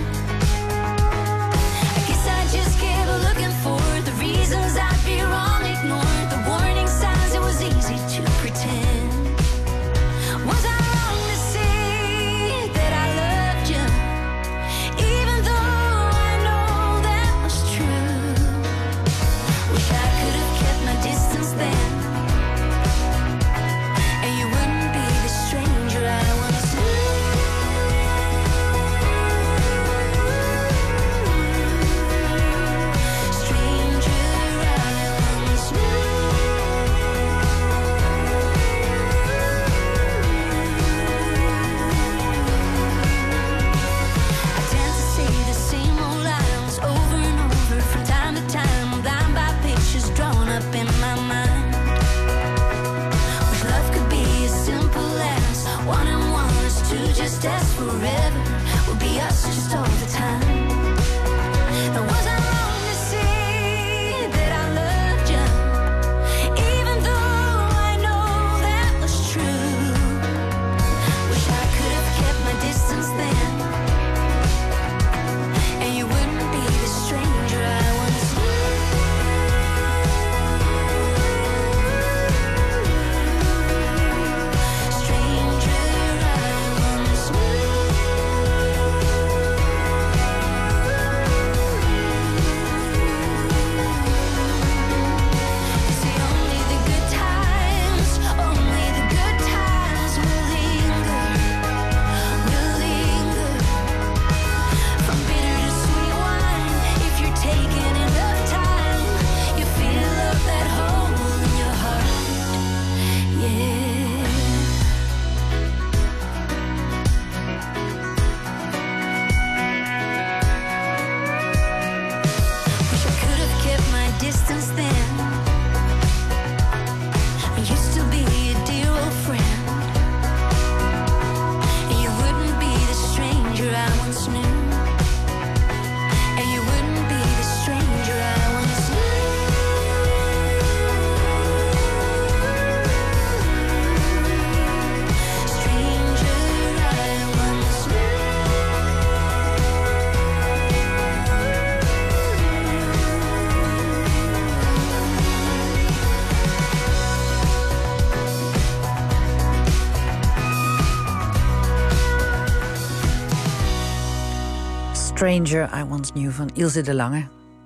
Speaker 13: Stranger I Once Knew van Ilse de Lange.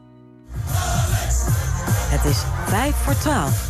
Speaker 12: Het is 11:55.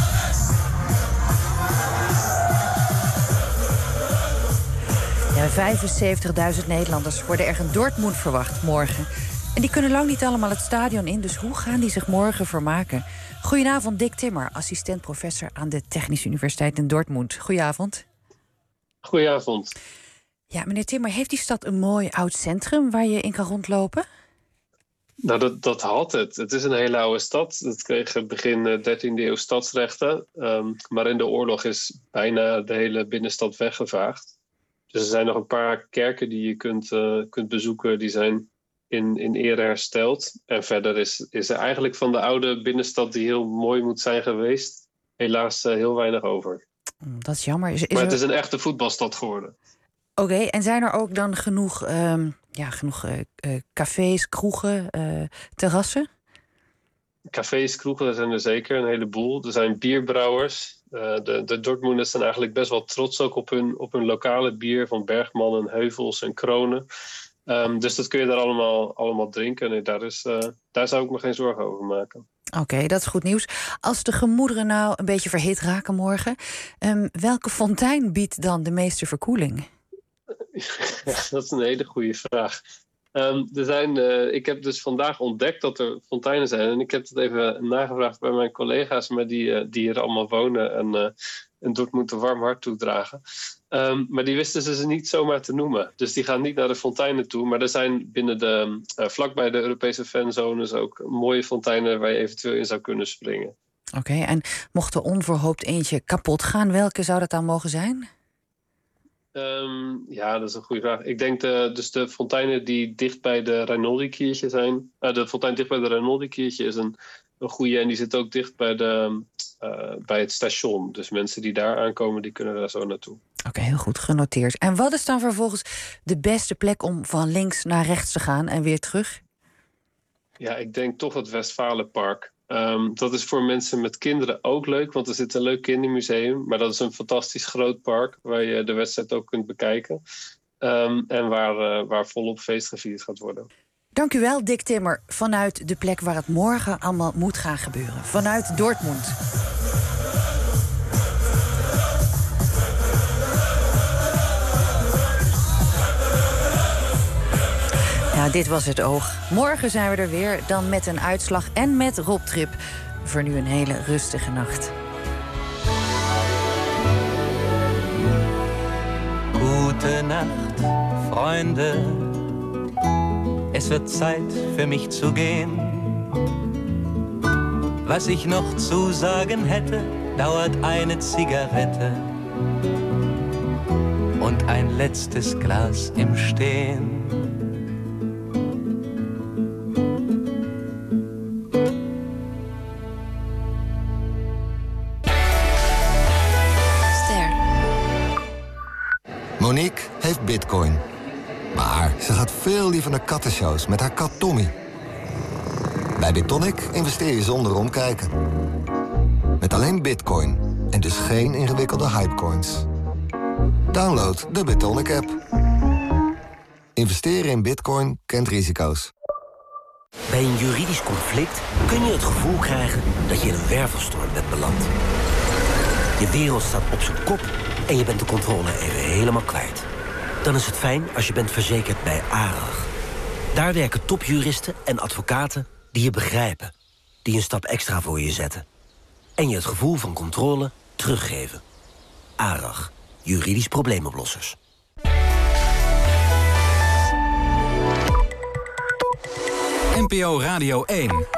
Speaker 13: Ja, 75.000 Nederlanders worden er in Dortmund verwacht morgen. En die kunnen lang niet allemaal het stadion in, dus hoe gaan die zich morgen vermaken? Goedenavond, Dick Timmer, assistent-professor aan de Technische Universiteit in Dortmund. Goedenavond.
Speaker 10: Goedenavond.
Speaker 13: Ja, meneer Timmer, heeft die stad een mooi oud centrum waar je in kan rondlopen?
Speaker 10: Nou, dat had het. Het is een hele oude stad. Het kreeg begin 13e eeuw stadsrechten. Maar in de oorlog is bijna de hele binnenstad weggevaagd. Dus er zijn nog een paar kerken die je kunt bezoeken. Die zijn in ere hersteld. En verder is er eigenlijk van de oude binnenstad die heel mooi moet zijn geweest, helaas heel weinig over.
Speaker 13: Dat is jammer.
Speaker 10: Maar het is een echte voetbalstad geworden.
Speaker 13: Oké, en zijn er ook dan genoeg cafés, kroegen, terrassen?
Speaker 10: Cafés, kroegen, daar zijn er zeker een heleboel. Er zijn bierbrouwers. De Dortmunders zijn eigenlijk best wel trots ook op hun lokale bier van Bergman en Heuvels en Kronen. Dus dat kun je daar allemaal drinken. Nee, daar zou ik me geen zorgen over maken.
Speaker 13: Oké, dat is goed nieuws. Als de gemoederen nou een beetje verhit raken morgen, welke fontein biedt dan de meeste verkoeling?
Speaker 10: Dat is een hele goede vraag. Ik heb dus vandaag ontdekt dat er fonteinen zijn. En ik heb het even nagevraagd bij mijn collega's, maar die hier allemaal wonen en Dortmund een warm hart toedragen. Maar die wisten ze niet zomaar te noemen. Dus die gaan niet naar de fonteinen toe. Maar er zijn binnen vlakbij de Europese fanzones ook mooie fonteinen waar je eventueel in zou kunnen springen.
Speaker 13: Oké, en mocht er onverhoopt eentje kapot gaan, welke zou dat dan mogen zijn?
Speaker 10: Ja, dat is een goede vraag. Ik denk dus de fonteinen die dicht bij de Reinoldi-Kirche zijn. De fontein dicht bij de Reinoldi-Kirche is een goede. En die zit ook dicht bij het station. Dus mensen die daar aankomen, die kunnen daar zo naartoe.
Speaker 13: Oké, heel goed, genoteerd. En wat is dan vervolgens de beste plek om van links naar rechts te gaan en weer terug?
Speaker 10: Ja, ik denk toch het Westfalenpark. Dat is voor mensen met kinderen ook leuk, want er zit een leuk kindermuseum. Maar dat is een fantastisch groot park waar je de wedstrijd ook kunt bekijken. En waar volop feest gevierd gaat worden.
Speaker 13: Dank u wel, Dick Timmer, vanuit de plek waar het morgen allemaal moet gaan gebeuren. Vanuit Dortmund. Ja, dit was het Oog. Morgen zijn we er weer, dan met een uitslag en met Rob Trip. Voor nu een hele rustige nacht.
Speaker 11: Gute Nacht, Freunde. Es wird Zeit für mich zu gehen. Was ich noch zu sagen hätte, dauert eine Zigarette und ein letztes Glas im Stehen.
Speaker 14: Monique heeft bitcoin. Maar ze gaat veel liever naar kattenshows met haar kat Tommy. Bij BitTonic investeer je zonder omkijken. Met alleen bitcoin en dus geen ingewikkelde hypecoins. Download de BitTonic app. Investeren in bitcoin kent risico's.
Speaker 15: Bij een juridisch conflict kun je het gevoel krijgen dat je in een wervelstorm bent beland. Je wereld staat op zijn kop en je bent de controle even helemaal kwijt. Dan is het fijn als je bent verzekerd bij ARAG. Daar werken topjuristen en advocaten die je begrijpen. Die een stap extra voor je zetten. En je het gevoel van controle teruggeven. ARAG. Juridisch probleemoplossers.
Speaker 16: NPO Radio 1.